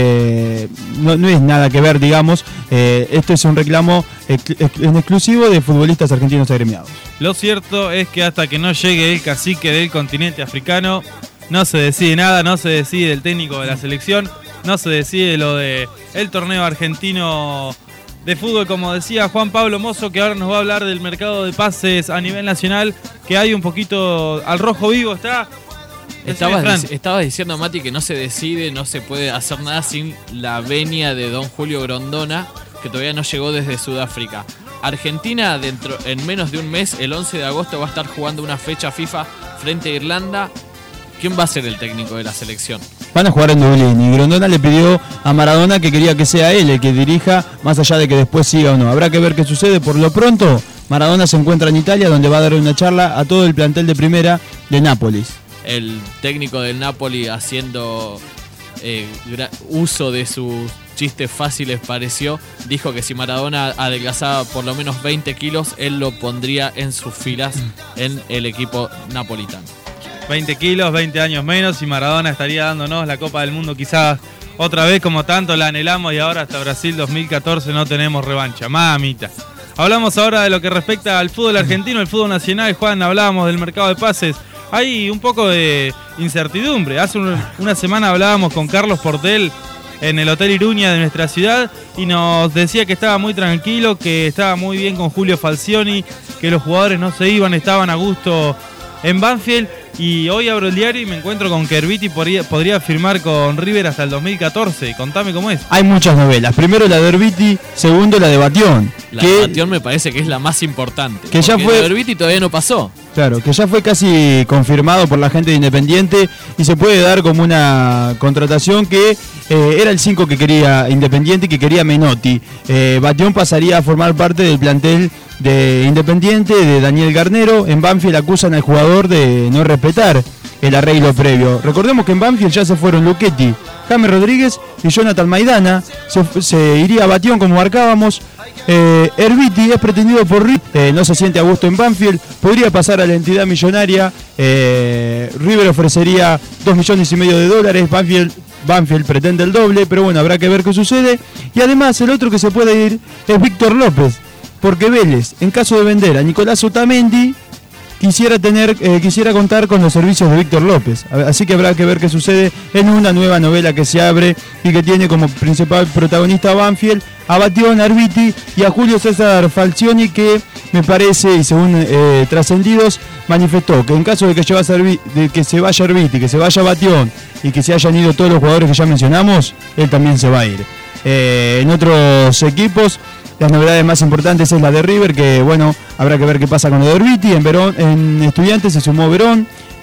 Speaker 8: no es nada que ver, digamos. Esto es un reclamo en exclusivo de futbolistas argentinos agremiados.
Speaker 3: Lo cierto es que hasta que no llegue el cacique del continente africano, no se decide nada, no se decide el técnico de la selección, no se decide lo de el torneo argentino de fútbol, como decía Juan Pablo Mozo, que ahora nos va a hablar del mercado de pases a nivel nacional, que hay un poquito al rojo vivo, está.
Speaker 4: Estabas diciendo, Mati, que no se decide, no se puede hacer nada sin la venia de don Julio Grondona, que todavía no llegó desde Sudáfrica. Argentina, en menos de un mes, el 11 de agosto, va a estar jugando una fecha FIFA frente a Irlanda. ¿Quién va a ser el técnico de la selección?
Speaker 8: Van a jugar en Dublín y Grondona le pidió a Maradona que quería que sea él el que dirija, más allá de que después siga o no. Habrá que ver qué sucede. Por lo pronto, Maradona se encuentra en Italia, donde va a dar una charla a todo el plantel de primera de Nápoles.
Speaker 4: El técnico del Napoli, haciendo uso de sus chistes fáciles, dijo que si Maradona adelgazaba por lo menos 20 kilos, él lo pondría en sus filas en el equipo napolitano.
Speaker 3: 20 kilos, 20 años menos, y Maradona estaría dándonos la Copa del Mundo quizás otra vez, como tanto la anhelamos, y ahora hasta Brasil 2014 no tenemos revancha. Mamita. Hablamos ahora de lo que respecta al fútbol argentino, el fútbol nacional. Juan, hablábamos del mercado de pases. Hay un poco de incertidumbre. Hace una semana hablábamos con Carlos Portel en el Hotel Iruña de nuestra ciudad y nos decía que estaba muy tranquilo, que estaba muy bien con Julio Falcioni, que los jugadores no se iban, estaban a gusto en Banfield. Y hoy abro el diario y me encuentro con que Herbiti podría firmar con River hasta el 2014. Contame cómo es.
Speaker 8: Hay muchas novelas. Primero la de Herbiti, segundo la de Batión.
Speaker 4: La de Batión me parece que es la más importante.
Speaker 8: Que ya fue.
Speaker 4: La de Herbiti todavía no pasó.
Speaker 8: Claro, que ya fue casi confirmado por la gente de Independiente y se puede dar como una contratación que era el 5 que quería Independiente y que quería Menotti. Batión pasaría a formar parte del plantel de Independiente, de Daniel Garnero. En Banfield acusan al jugador de no respetar el arreglo previo. Recordemos que en Banfield ya se fueron Luchetti, James Rodríguez y Jonathan Maidana. Se iría a Batión como marcábamos. Erviti es pretendido por River, no se siente a gusto en Banfield, podría pasar a la entidad millonaria. River ofrecería $2,5 millones. Banfield pretende el doble, pero bueno, habrá que ver qué sucede. Y además el otro que se puede ir es Víctor López, porque Vélez, en caso de vender a Nicolás Otamendi, quisiera contar con los servicios de Víctor López. Así que habrá que ver qué sucede en una nueva novela que se abre y que tiene como principal protagonista a Banfield, a Batión, a Erviti y a Julio César Falcioni, que me parece, y según trascendidos, manifestó que en caso de que se vaya Erviti, que se vaya Batión y que se hayan ido todos los jugadores que ya mencionamos, él también se va a ir. En otros equipos, las novedades más importantes es la de River, que bueno, habrá que ver qué pasa con lo de Erviti. En Estudiantes se sumó Verón,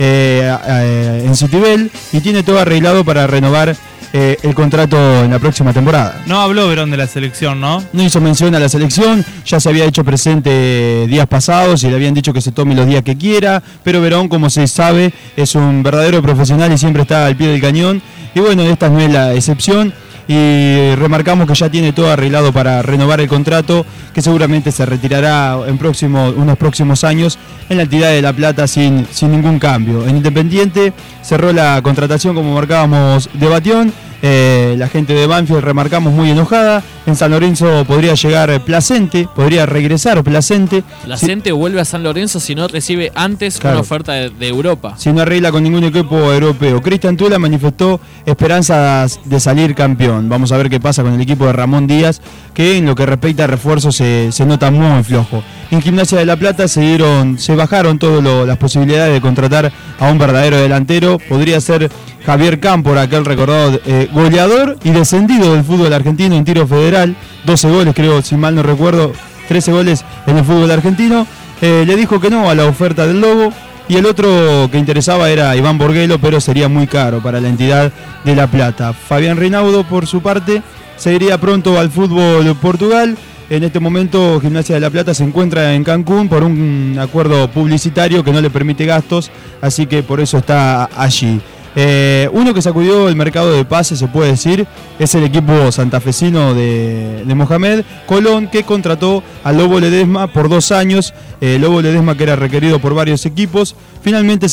Speaker 8: en Citibel, y tiene todo arreglado para renovar el contrato en la próxima temporada.
Speaker 3: No habló Verón de la selección, ¿no?
Speaker 8: No hizo mención a la selección, ya se había hecho presente días pasados y le habían dicho que se tome los días que quiera, pero Verón, como se sabe, es un verdadero profesional y siempre está al pie del cañón, y bueno, esta no es la excepción. Y remarcamos que ya tiene todo arreglado para renovar el contrato, que seguramente se retirará en unos próximos años en la entidad de La Plata sin ningún cambio. En Independiente cerró la contratación, como marcábamos, de Batión. La gente de Banfield, remarcamos, muy enojada. En San Lorenzo podría llegar Placente, podría regresar Placente.
Speaker 4: Placente vuelve a San Lorenzo si no recibe antes una oferta de Europa.
Speaker 8: Si no arregla con ningún equipo europeo. Cristian Tula manifestó esperanzas de salir campeón. Vamos a ver qué pasa con el equipo de Ramón Díaz, que en lo que respecta a refuerzos se nota muy flojo. En Gimnasia de La Plata se bajaron todas las posibilidades de contratar a un verdadero delantero. Podría ser Javier Cámpora, aquel recordado goleador y descendido del fútbol argentino en tiro federal. 12 goles, creo, si mal no recuerdo, 13 goles en el fútbol argentino. Le dijo que no a la oferta del Lobo. Y el otro que interesaba era Iván Borguelo, pero sería muy caro para la entidad de La Plata. Fabián Reinaudo, por su parte, se iría pronto al fútbol Portugal. En este momento Gimnasia de La Plata se encuentra en Cancún por un acuerdo publicitario que no le permite gastos, así que por eso está allí. Uno que sacudió el mercado de pases, se puede decir, es el equipo santafesino de Mohamed, Colón, que contrató a Lobo Ledesma por 2 años. Lobo Ledesma, que era requerido por varios equipos, finalmente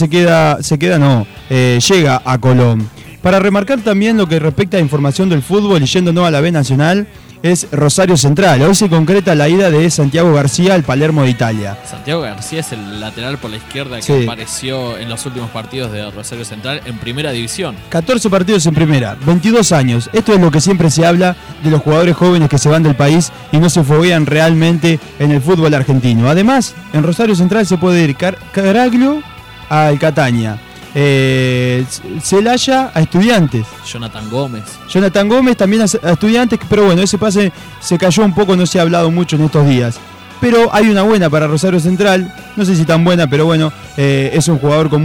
Speaker 8: llega a Colón. Para remarcar también lo que respecta a información del fútbol y yéndonos a la B Nacional, es Rosario Central. Hoy se concreta la ida de Santiago García al Palermo de Italia.
Speaker 4: Santiago García es el lateral por la izquierda que apareció en los últimos partidos de Rosario Central en primera división.
Speaker 8: 14 partidos en primera, 22 años. Esto es lo que siempre se habla de los jugadores jóvenes que se van del país y no se foguean realmente en el fútbol argentino. Además, en Rosario Central se puede ir Caraglio al Catania, Celaya a Estudiantes,
Speaker 4: Jonathan Gómez
Speaker 8: también a Estudiantes, pero bueno, ese pase se cayó un poco, no se ha hablado mucho en estos días. Pero hay una buena para Rosario Central, no sé si tan buena, pero bueno, es un jugador con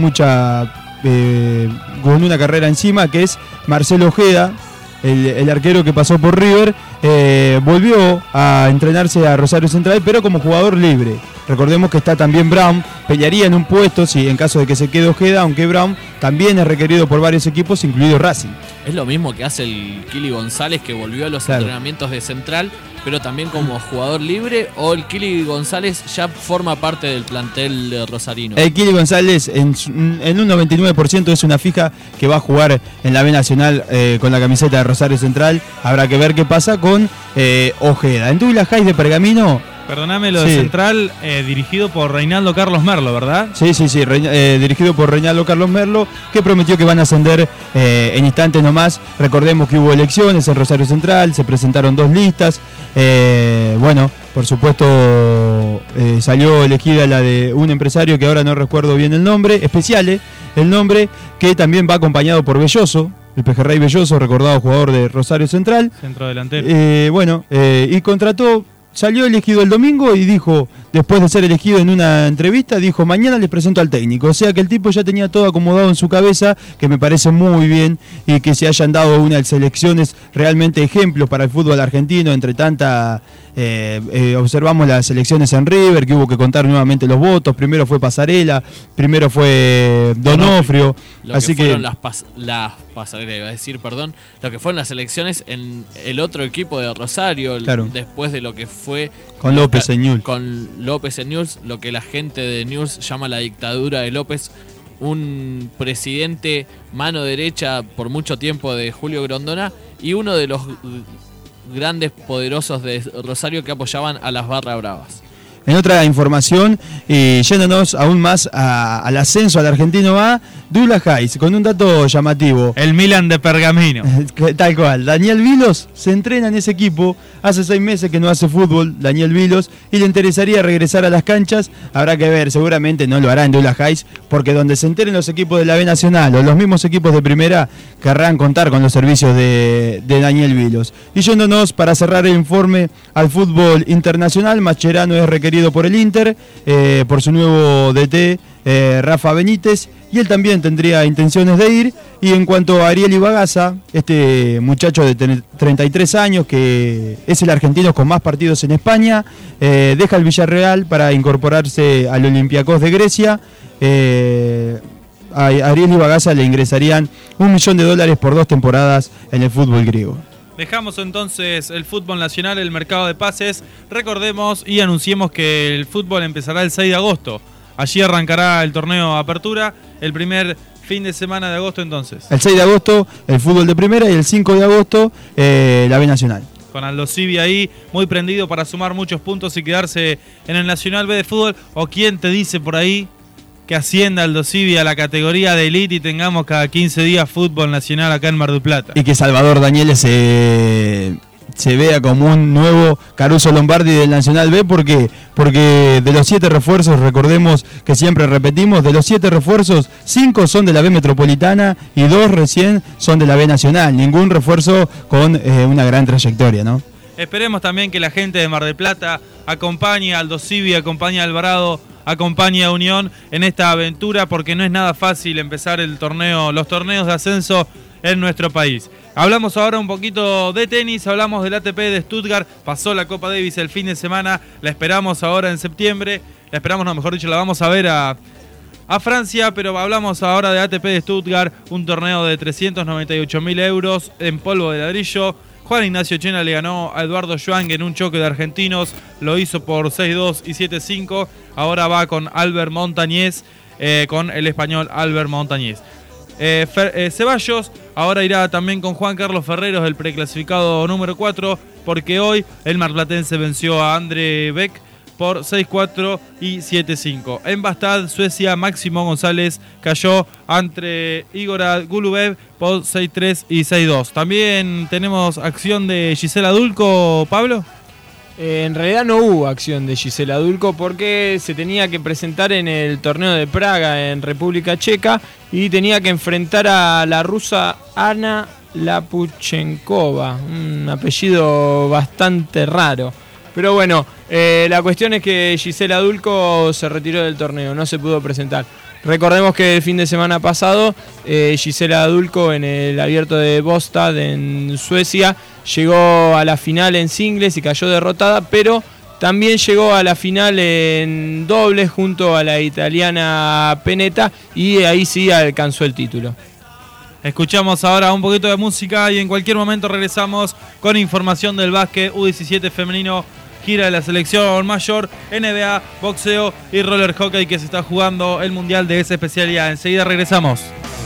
Speaker 8: una carrera encima, que es Marcelo Ojeda, el arquero que pasó por River. Volvió a entrenarse a Rosario Central, pero como jugador libre. Recordemos que está también Brown, pelearía en un puesto en caso de que se quede Ojeda, aunque Brown también es requerido por varios equipos, incluido Racing.
Speaker 4: Es lo mismo que hace el Kili González, que volvió a los entrenamientos de Central, pero también como jugador libre, o el Kili González ya forma parte del plantel rosarino. El
Speaker 8: Kili González en un 99% es una fija que va a jugar en la B Nacional con la camiseta de Rosario Central. Habrá que ver qué pasa con Ojeda. En Douglas High de Pergamino.
Speaker 3: Perdóname, lo de Central, dirigido por Reinaldo Carlos Merlo, ¿verdad?
Speaker 8: Sí, dirigido por Reinaldo Carlos Merlo, que prometió que van a ascender en instantes nomás. Recordemos que hubo elecciones en Rosario Central, se presentaron 2 listas. Bueno, por supuesto, salió elegida la de un empresario que ahora no recuerdo bien el nombre, Especiale, el nombre, que también va acompañado por Belloso, el Pejerrey Belloso, recordado jugador de Rosario Central.
Speaker 3: Centro delantero.
Speaker 8: Y contrató salió elegido el domingo y dijo, después de ser elegido en una entrevista, dijo, mañana les presento al técnico. O sea que el tipo ya tenía todo acomodado en su cabeza, que me parece muy bien, y que se hayan dado unas selecciones realmente ejemplos para el fútbol argentino, entre tanta... observamos las elecciones en River, que hubo que contar nuevamente los votos. Primero fue Pasarela, primero fue Donofrio. Así que
Speaker 4: fueron las pasarelas, iba a decir, perdón, lo que fueron las elecciones en el otro equipo de Rosario,
Speaker 8: claro,
Speaker 4: después de lo que fue
Speaker 8: con López en Newell's.
Speaker 4: Con López en Newell's, lo que la gente de Newell's llama la dictadura de López, un presidente mano derecha por mucho tiempo de Julio Grondona y uno de los grandes poderosos de Rosario que apoyaban a las Barra Bravas.
Speaker 8: En otra información, yéndonos aún más al ascenso al Argentino A, Douglas Haig, con un dato llamativo.
Speaker 3: El Milan de Pergamino.
Speaker 8: Tal cual. Daniel Vilos se entrena en ese equipo. Hace 6 meses que no hace fútbol, Daniel Vilos, y le interesaría regresar a las canchas. Habrá que ver, seguramente no lo hará en Douglas Haig, porque donde se enteren los equipos de la B Nacional o los mismos equipos de primera, querrán contar con los servicios de Daniel Vilos. Y yéndonos, para cerrar el informe, al fútbol internacional, Mascherano es requerido por el Inter, por su nuevo DT, Rafa Benítez, y él también tendría intenciones de ir. Y en cuanto a Ariel Ibagaza, este muchacho de 33 años, que es el argentino con más partidos en España, deja el Villarreal para incorporarse al Olympiacos de Grecia. A Ariel Ibagaza le ingresarían $1 millón por 2 temporadas en el fútbol griego.
Speaker 3: Dejamos entonces el fútbol nacional, el mercado de pases. Recordemos y anunciemos que el fútbol empezará el 6 de agosto. Allí arrancará el torneo Apertura, el primer fin de semana de agosto entonces.
Speaker 8: El 6 de agosto el fútbol de primera y el 5 de agosto la B Nacional.
Speaker 3: Con Aldo Civi ahí, muy prendido para sumar muchos puntos y quedarse en el Nacional B de fútbol. ¿O quién te dice por ahí que ascienda Aldo Civi a la categoría de elite y tengamos cada 15 días fútbol nacional acá en Mar del Plata?
Speaker 8: Y que Salvador Danieles se vea como un nuevo Caruso Lombardi del Nacional B. ¿Por qué? Porque de los 7 refuerzos, recordemos que siempre repetimos, de los 7 refuerzos, 5 son de la B Metropolitana y 2 recién son de la B Nacional. Ningún refuerzo con una gran trayectoria, ¿no?
Speaker 3: Esperemos también que la gente de Mar del Plata acompañe a Aldo Civi, acompañe a Alvarado, acompañe a Unión en esta aventura, porque no es nada fácil empezar los torneos de ascenso en nuestro país. Hablamos ahora un poquito de tenis, hablamos del ATP de Stuttgart, pasó la Copa Davis el fin de semana, la esperamos ahora en septiembre, la vamos a ver a Francia, pero hablamos ahora de ATP de Stuttgart, un torneo de 398.000 euros en polvo de ladrillo. Juan Ignacio Chena le ganó a Eduardo Schwang en un choque de argentinos, lo hizo por 6-2 y 7-5, ahora va con Albert Montañez, con el español Albert Montañez. Ceballos ahora irá también con Juan Carlos Ferreros, el preclasificado número 4, porque hoy el marplatense venció a André Beck por 6-4 y 7-5. En Bastad, Suecia, Máximo González cayó ante Igor Gulubev por 6-3 y 6-2. También tenemos acción de Gisela Dulco, Pablo.
Speaker 6: En realidad no hubo acción de Gisela Dulco porque se tenía que presentar en el torneo de Praga en República Checa y tenía que enfrentar a la rusa Ana Lapuchenkova, un apellido bastante raro. Pero bueno, la cuestión es que Gisela Dulco se retiró del torneo, no se pudo presentar. Recordemos que el fin de semana pasado Gisela Dulco en el abierto de Båstad en Suecia llegó a la final en singles y cayó derrotada, pero también llegó a la final en dobles junto a la italiana Pennetta y ahí sí alcanzó el título.
Speaker 3: Escuchamos ahora un poquito de música y en cualquier momento regresamos con información del básquet U17 femenino, gira de la selección mayor, NBA, boxeo y roller hockey que se está jugando el mundial de esa especialidad. Enseguida regresamos.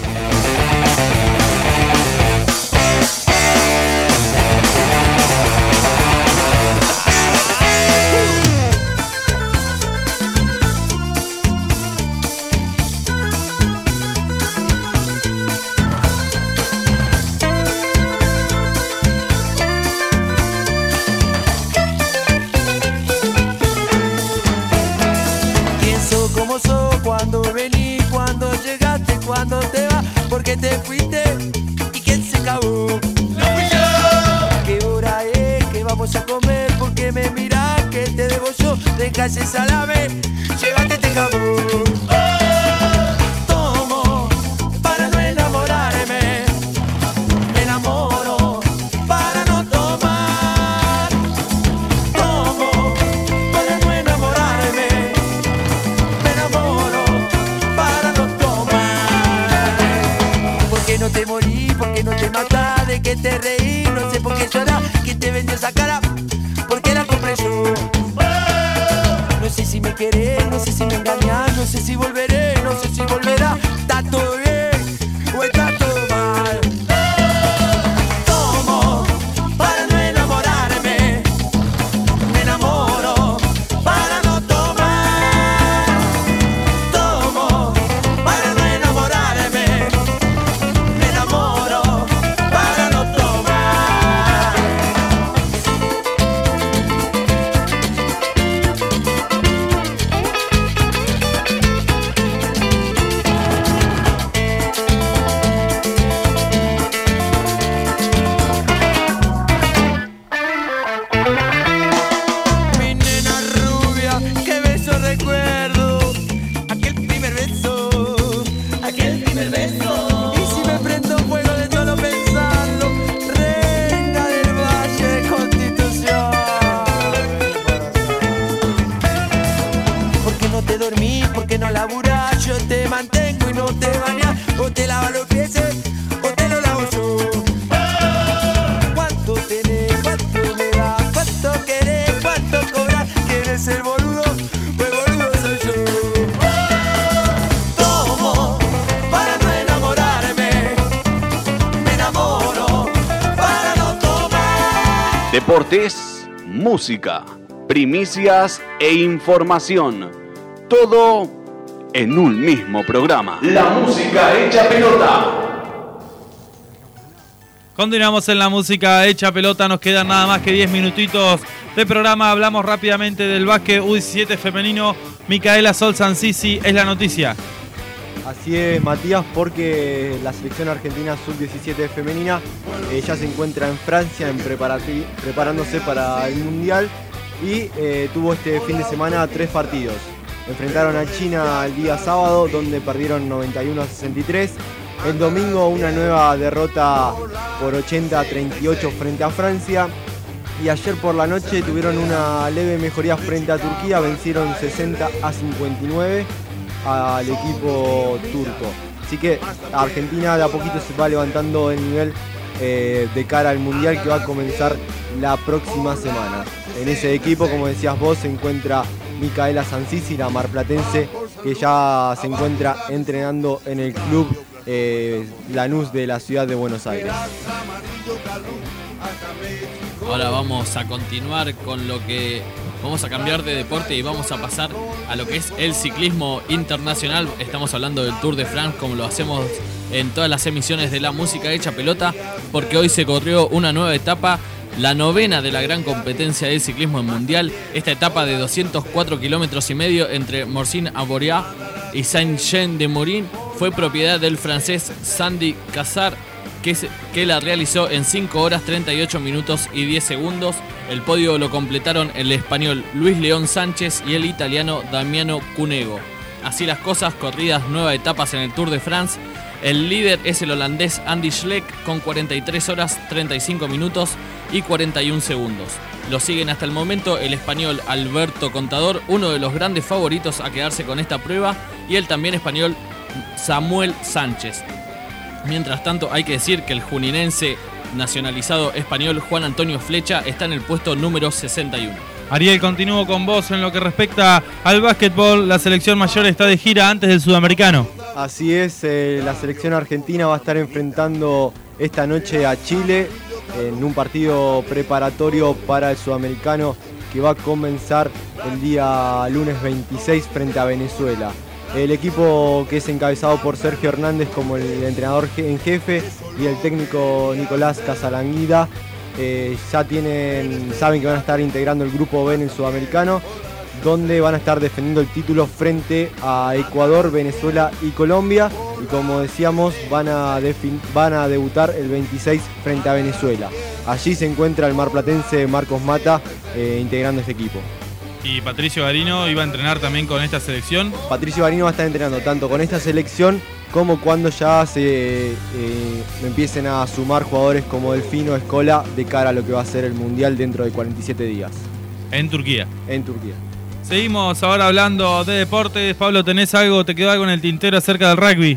Speaker 7: Cuando te vas, porque te fuiste y quién se acabó. No fui yo. ¿Qué hora es? ¿Qué vamos a comer? Porque me miras calle Salame, llévate este jabón. Tomo para no enamorarme, me enamoro para no tomar. Tomo para no enamorarme, me enamoro para no tomar. ¿Por qué no te morí? ¿Por qué no te matás? ¿De qué te reí? No sé por qué llorás. ¿Quién te vendió esa cara? ¿Por qué la compré yo? No sé si me querés, no sé si me engañás, no sé si volveré, no sé si volverá. ¿Está todo bien o está todo mal? Tomo para no enamorarme, me enamoro para no tomar. Tomo para no enamorarme, me enamoro para no tomar. Mi nena rubia, qué beso recuerdo. Aquel primer beso, aquel primer beso. Y si me prendo fuego de solo pensarlo, reina del Valle de Constitución. ¿Por qué no te dormís? ¿Por qué no laburás? Yo te mantengo y no te bañás. O te lavas los pies o te lo lavo yo. ¿Cuánto tenés? ¿Cuánto me das? ¿Cuánto querés? ¿Cuánto cobras? ¿Quién es el boludo? Pues boludo soy yo. Tomo para no enamorarme, me enamoro para no tomar.
Speaker 2: Deportes, música, primicias e información. Todo en un mismo programa. La música hecha pelota.
Speaker 3: Continuamos en la música hecha pelota, nos quedan nada más que 10 minutitos de programa. Hablamos rápidamente del básquet U17 femenino. Micaela Sol Sansisi es la noticia.
Speaker 5: Así es, Matías, porque la selección argentina sub-17 femenina ya se encuentra en Francia preparándose para el Mundial y tuvo este fin de semana 3 partidos. Enfrentaron a China el día sábado, donde perdieron 91-63. El domingo una nueva derrota por 80-38 frente a Francia. Y ayer por la noche tuvieron una leve mejoría frente a Turquía, vencieron 60-59 al equipo turco. Así que Argentina de a poquito se va levantando el nivel de cara al Mundial que va a comenzar la próxima semana. En ese equipo, como decías vos, se encuentra Micaela Sansisi, la marplatense, que ya se encuentra entrenando en el club Lanús de la ciudad de Buenos Aires.
Speaker 4: Ahora vamos a continuar con lo que... Vamos a cambiar de deporte y vamos a pasar a lo que es el ciclismo internacional. Estamos hablando del Tour de France, como lo hacemos en todas las emisiones de la música hecha pelota, porque hoy se corrió una nueva etapa, la 9ª de la gran competencia del ciclismo mundial. Esta etapa de 204 kilómetros y medio entre Morcin-Avoriaz y Saint-Jean-de-Maurienne fue propiedad del francés Sandy Cazard, que la realizó en 5 horas 38 minutos y 10 segundos. El podio lo completaron el español Luis León Sánchez y el italiano Damiano Cunego. Así las cosas, corridas 9 etapas en el Tour de France. El líder es el holandés Andy Schleck con 43 horas 35 minutos y 41 segundos. Lo siguen hasta el momento el español Alberto Contador, uno de los grandes favoritos a quedarse con esta prueba, y el también español Samuel Sánchez. Mientras tanto, hay que decir que el juninense nacionalizado español Juan Antonio Flecha está en el puesto número 61.
Speaker 3: Ariel, continúo con vos en lo que respecta al básquetbol. La selección mayor está de gira antes del sudamericano.
Speaker 5: Así es, la selección argentina va a estar enfrentando esta noche a Chile en un partido preparatorio para el sudamericano que va a comenzar el día lunes 26 frente a Venezuela. El equipo, que es encabezado por Sergio Hernández como el entrenador en jefe y el técnico Nicolás Casalanguida, saben que van a estar integrando el grupo B en el sudamericano, donde van a estar defendiendo el título frente a Ecuador, Venezuela y Colombia. Y como decíamos, van a debutar el 26 frente a Venezuela. Allí se encuentra el marplatense Marcos Mata integrando este equipo.
Speaker 3: ¿Y Patricio Garino iba a entrenar también con esta selección?
Speaker 5: Patricio Garino va a estar entrenando tanto con esta selección como cuando ya se empiecen a sumar jugadores como Delfino, Escola, de cara a lo que va a ser el Mundial dentro de 47 días.
Speaker 3: En Turquía.
Speaker 5: En Turquía.
Speaker 3: Seguimos ahora hablando de deportes. Pablo, ¿tenés algo? ¿Te quedó algo en el tintero acerca del rugby?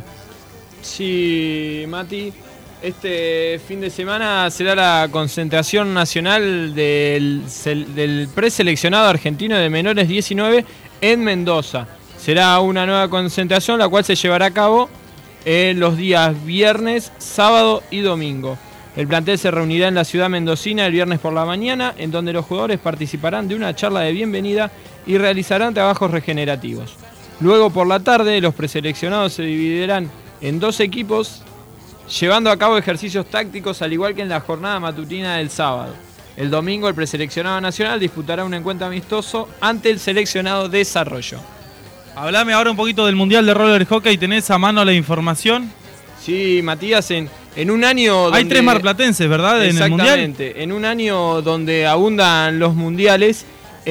Speaker 6: Sí, Mati. Este fin de semana será la concentración nacional del preseleccionado argentino de menores 19 en Mendoza. Será una nueva concentración la cual se llevará a cabo los días viernes, sábado y domingo. El plantel se reunirá en la ciudad mendocina el viernes por la mañana, en donde los jugadores participarán de una charla de bienvenida y realizarán trabajos regenerativos. Luego por la tarde los preseleccionados se dividirán en 2 equipos, llevando a cabo ejercicios tácticos al igual que en la jornada matutina del sábado. El domingo el preseleccionado nacional disputará un encuentro amistoso ante el seleccionado Desarrollo.
Speaker 3: Hablame ahora un poquito del Mundial de Roller Hockey. ¿Tenés a mano la información?
Speaker 6: Sí, Matías, en un año donde...
Speaker 3: Hay 3 marplatenses, ¿verdad? En el Mundial.
Speaker 6: Exactamente. En un año donde abundan los mundiales,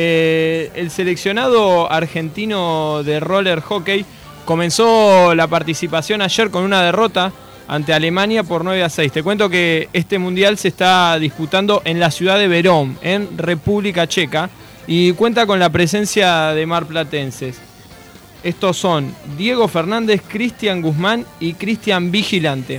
Speaker 6: el seleccionado argentino de roller hockey comenzó la participación ayer con una derrota ante Alemania por 9-6. Te cuento que este mundial se está disputando en la ciudad de Verón, en República Checa, y cuenta con la presencia de marplatenses. Estos son Diego Fernández, Cristian Guzmán y Cristian Vigilante.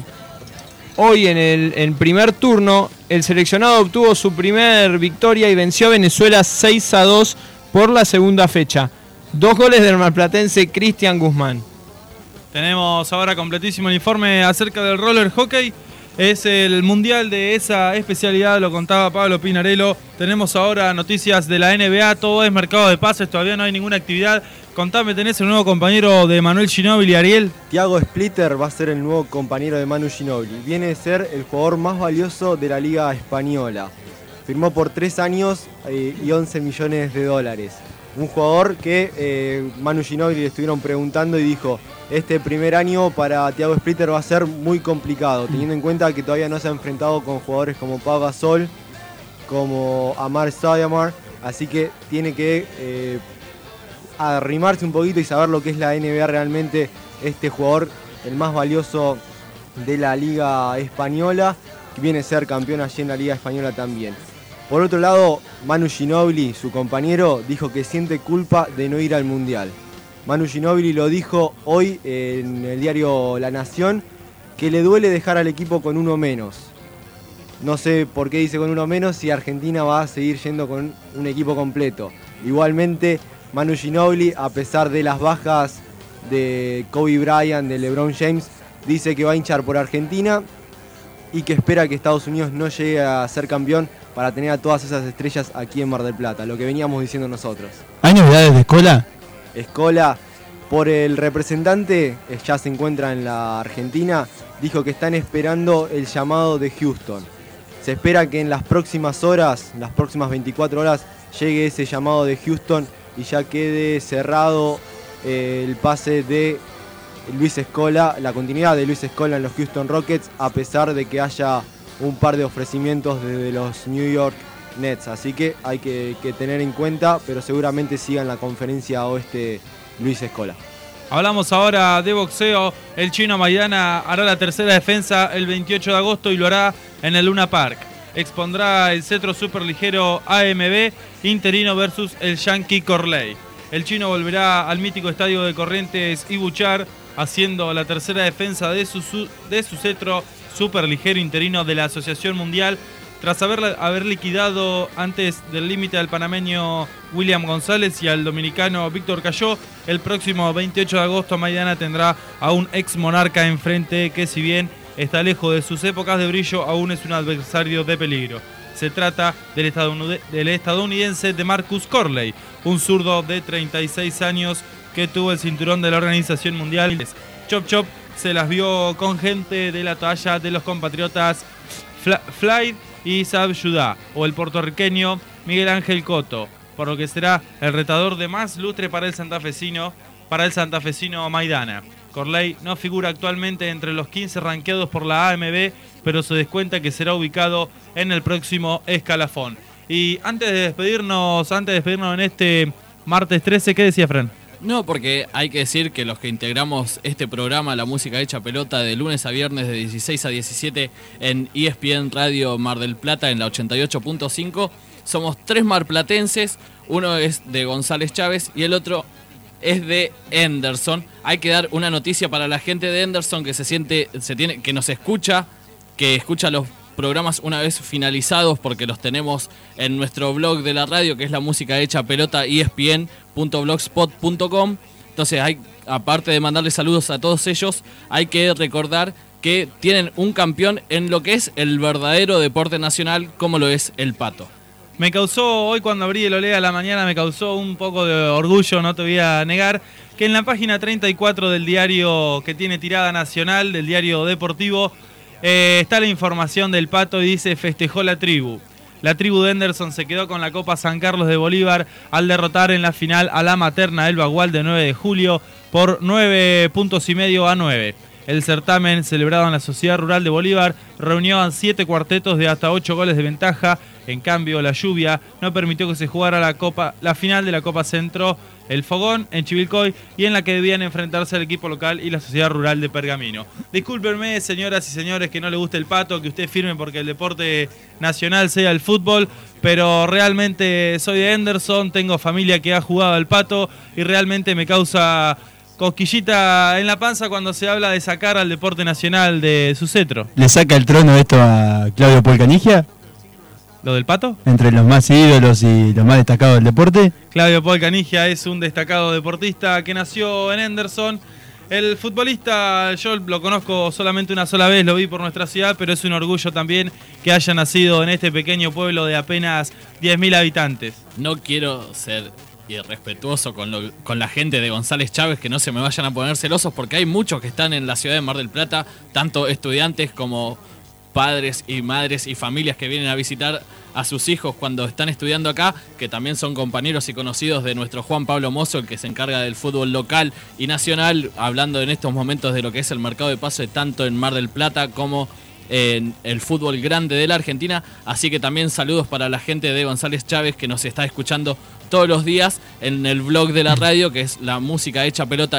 Speaker 6: Hoy en el primer turno, el seleccionado obtuvo su primer victoria y venció a Venezuela 6-2 por la segunda fecha. 2 goles del marplatense Cristian Guzmán.
Speaker 3: Tenemos ahora completísimo el informe acerca del roller hockey. Es el mundial de esa especialidad, lo contaba Pablo Pinarello. Tenemos ahora noticias de la NBA, todo es mercado de pases, todavía no hay ninguna actividad. Contame, ¿tenés el nuevo compañero de Manuel Ginóbili, Ariel?
Speaker 5: Thiago Splitter va a ser el nuevo compañero de Manu Ginóbili. Viene de ser el jugador más valioso de la Liga Española. Firmó por 3 años y 11 millones de dólares. Un jugador que Manu Ginóbili le estuvieron preguntando y dijo: este primer año para Thiago Splitter va a ser muy complicado, teniendo en cuenta que todavía no se ha enfrentado con jugadores como Pau Gasol, como Amar Stoudemire, así que tiene que arrimarse un poquito y saber lo que es la NBA realmente. Este jugador, el más valioso de la Liga Española, que viene a ser campeón allí en la Liga Española también. Por otro lado, Manu Ginóbili, su compañero, dijo que siente culpa de no ir al Mundial. Manu Ginóbili lo dijo hoy en el diario La Nación, que le duele dejar al equipo con uno menos. No sé por qué dice con uno menos si Argentina va a seguir yendo con un equipo completo. Igualmente, Manu Ginóbili, a pesar de las bajas de Kobe Bryant, de LeBron James, dice que va a hinchar por Argentina y que espera que Estados Unidos no llegue a ser campeón para tener a todas esas estrellas aquí en Mar del Plata, lo que veníamos diciendo nosotros.
Speaker 8: ¿Hay novedades de Escola?
Speaker 5: Escola, por el representante, ya se encuentra en la Argentina, dijo que están esperando el llamado de Houston. Se espera que en las próximas horas, las próximas 24 horas, llegue ese llamado de Houston y ya quede cerrado el pase de Luis Escola, la continuidad de Luis Escola en los Houston Rockets, a pesar de que haya un par de ofrecimientos desde los New York Nets, así que hay que tener en cuenta, pero seguramente siga en la conferencia oeste Luis Escola.
Speaker 3: Hablamos ahora de boxeo. El chino Maidana hará la tercera defensa el 28 de agosto y lo hará en el Luna Park. Expondrá el cetro superligero AMB interino versus el Yankee Corley. El chino volverá al mítico estadio de Corrientes y Buchar, haciendo la tercera defensa de su cetro superligero interino de la Asociación Mundial, tras haber liquidado antes del límite al panameño William González y al dominicano Víctor Cayó. El próximo 28 de agosto Maidana tendrá a un ex monarca enfrente que, si bien está lejos de sus épocas de brillo, aún es un adversario de peligro. Se trata del estadounidense DeMarcus Corley, un zurdo de 36 años que tuvo el cinturón de la Organización Mundial. Chop Chop se las vio con gente de la talla de los compatriotas Floyd y Sab Yudá o el puertorriqueño Miguel Ángel Cotto, por lo que será el retador de más lustre para el santafesino Maidana. Corley no figura actualmente entre los 15 rankeados por la AMB, pero se descuenta que será ubicado en el próximo escalafón. Y antes de despedirnos en este martes 13, ¿qué decía Fran?
Speaker 4: No, porque hay que decir que los que integramos este programa, La Música Hecha Pelota, de lunes a viernes de 16 a 17 en ESPN Radio Mar del Plata en la 88.5, somos 3 marplatenses, uno es de González Chávez y el otro es de Henderson. Hay que dar una noticia para la gente de Henderson que que nos escucha, que escucha los programas una vez finalizados, porque los tenemos en nuestro blog de la radio, que es La Música Hecha Pelota, espn.blogspot.com. Entonces, aparte de mandarle saludos a todos ellos, hay que recordar que tienen un campeón en lo que es el verdadero deporte nacional, como lo es el pato.
Speaker 3: Me causó, hoy cuando abrí el Olé a la mañana, me causó un poco de orgullo, no te voy a negar, que en la página 34 del diario que tiene tirada nacional, del diario deportivo, está la información del pato y dice: festejó la tribu. La tribu de Henderson se quedó con la Copa San Carlos de Bolívar al derrotar en la final a la Materna del Bagual de 9 de julio por 9,5 puntos a 9. El certamen, celebrado en la Sociedad Rural de Bolívar, reunió a 7 cuartetos de hasta 8 goles de ventaja. En cambio, la lluvia no permitió que se jugara la final de la Copa Centro, el Fogón, en Chivilcoy, y en la que debían enfrentarse el equipo local y la Sociedad Rural de Pergamino. Discúlpenme, señoras y señores, que no le guste el pato, que usted firme porque el deporte nacional sea el fútbol, pero realmente soy de Henderson, tengo familia que ha jugado al pato y realmente me causa cosquillita en la panza cuando se habla de sacar al deporte nacional de su cetro.
Speaker 8: ¿Le saca el trono esto a Claudio Polcanigia?
Speaker 3: ¿Lo del pato?
Speaker 8: Entre los más ídolos y los más destacados del deporte.
Speaker 3: Claudio Polcanigia es un destacado deportista que nació en Henderson. El futbolista, yo lo conozco solamente una sola vez, lo vi por nuestra ciudad, pero es un orgullo también que haya nacido en este pequeño pueblo de apenas 10.000 habitantes.
Speaker 4: No quiero ser irrespetuoso con la gente de González Chávez, que no se me vayan a poner celosos, porque hay muchos que están en la ciudad de Mar del Plata, tanto estudiantes como padres y madres y familias que vienen a visitar a sus hijos cuando están estudiando acá, que también son compañeros y conocidos de nuestro Juan Pablo Mozo, el que se encarga del fútbol local y nacional, hablando en estos momentos de lo que es el mercado de pase tanto en Mar del Plata como en el fútbol grande de la Argentina. Así que también saludos para la gente de González Chávez, que nos está escuchando todos los días en el blog de la radio, que es La Música Hecha Pelota,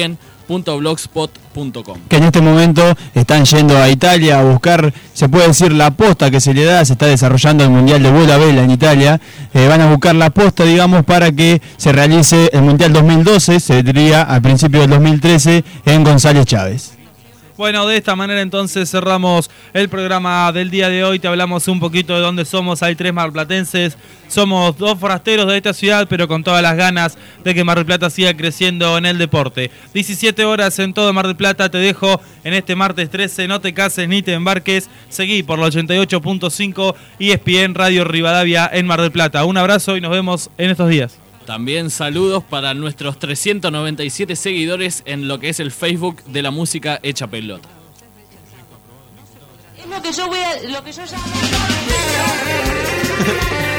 Speaker 4: espn.blogspot.com.
Speaker 8: Que en este momento están yendo a Italia a buscar, se puede decir, la posta que se le da. Se está desarrollando el Mundial de Bola Vela en Italia. Van a buscar la posta, digamos, para que se realice el Mundial 2012, se diría al principio del 2013, en González Chávez.
Speaker 3: Bueno, de esta manera entonces cerramos el programa del día de hoy. Te hablamos un poquito de dónde somos. Hay 3 marplatenses. Somos 2 forasteros de esta ciudad, pero con todas las ganas de que Mar del Plata siga creciendo en el deporte. 17 horas en todo Mar del Plata. Te dejo en este martes 13. No te cases ni te embarques. Seguí por la 88.5 ESPN Radio Rivadavia en Mar del Plata. Un abrazo y nos vemos en estos días.
Speaker 4: También saludos para nuestros 397 seguidores en lo que es el Facebook de La Música Hecha Pelota.
Speaker 9: Es lo que yo llamo...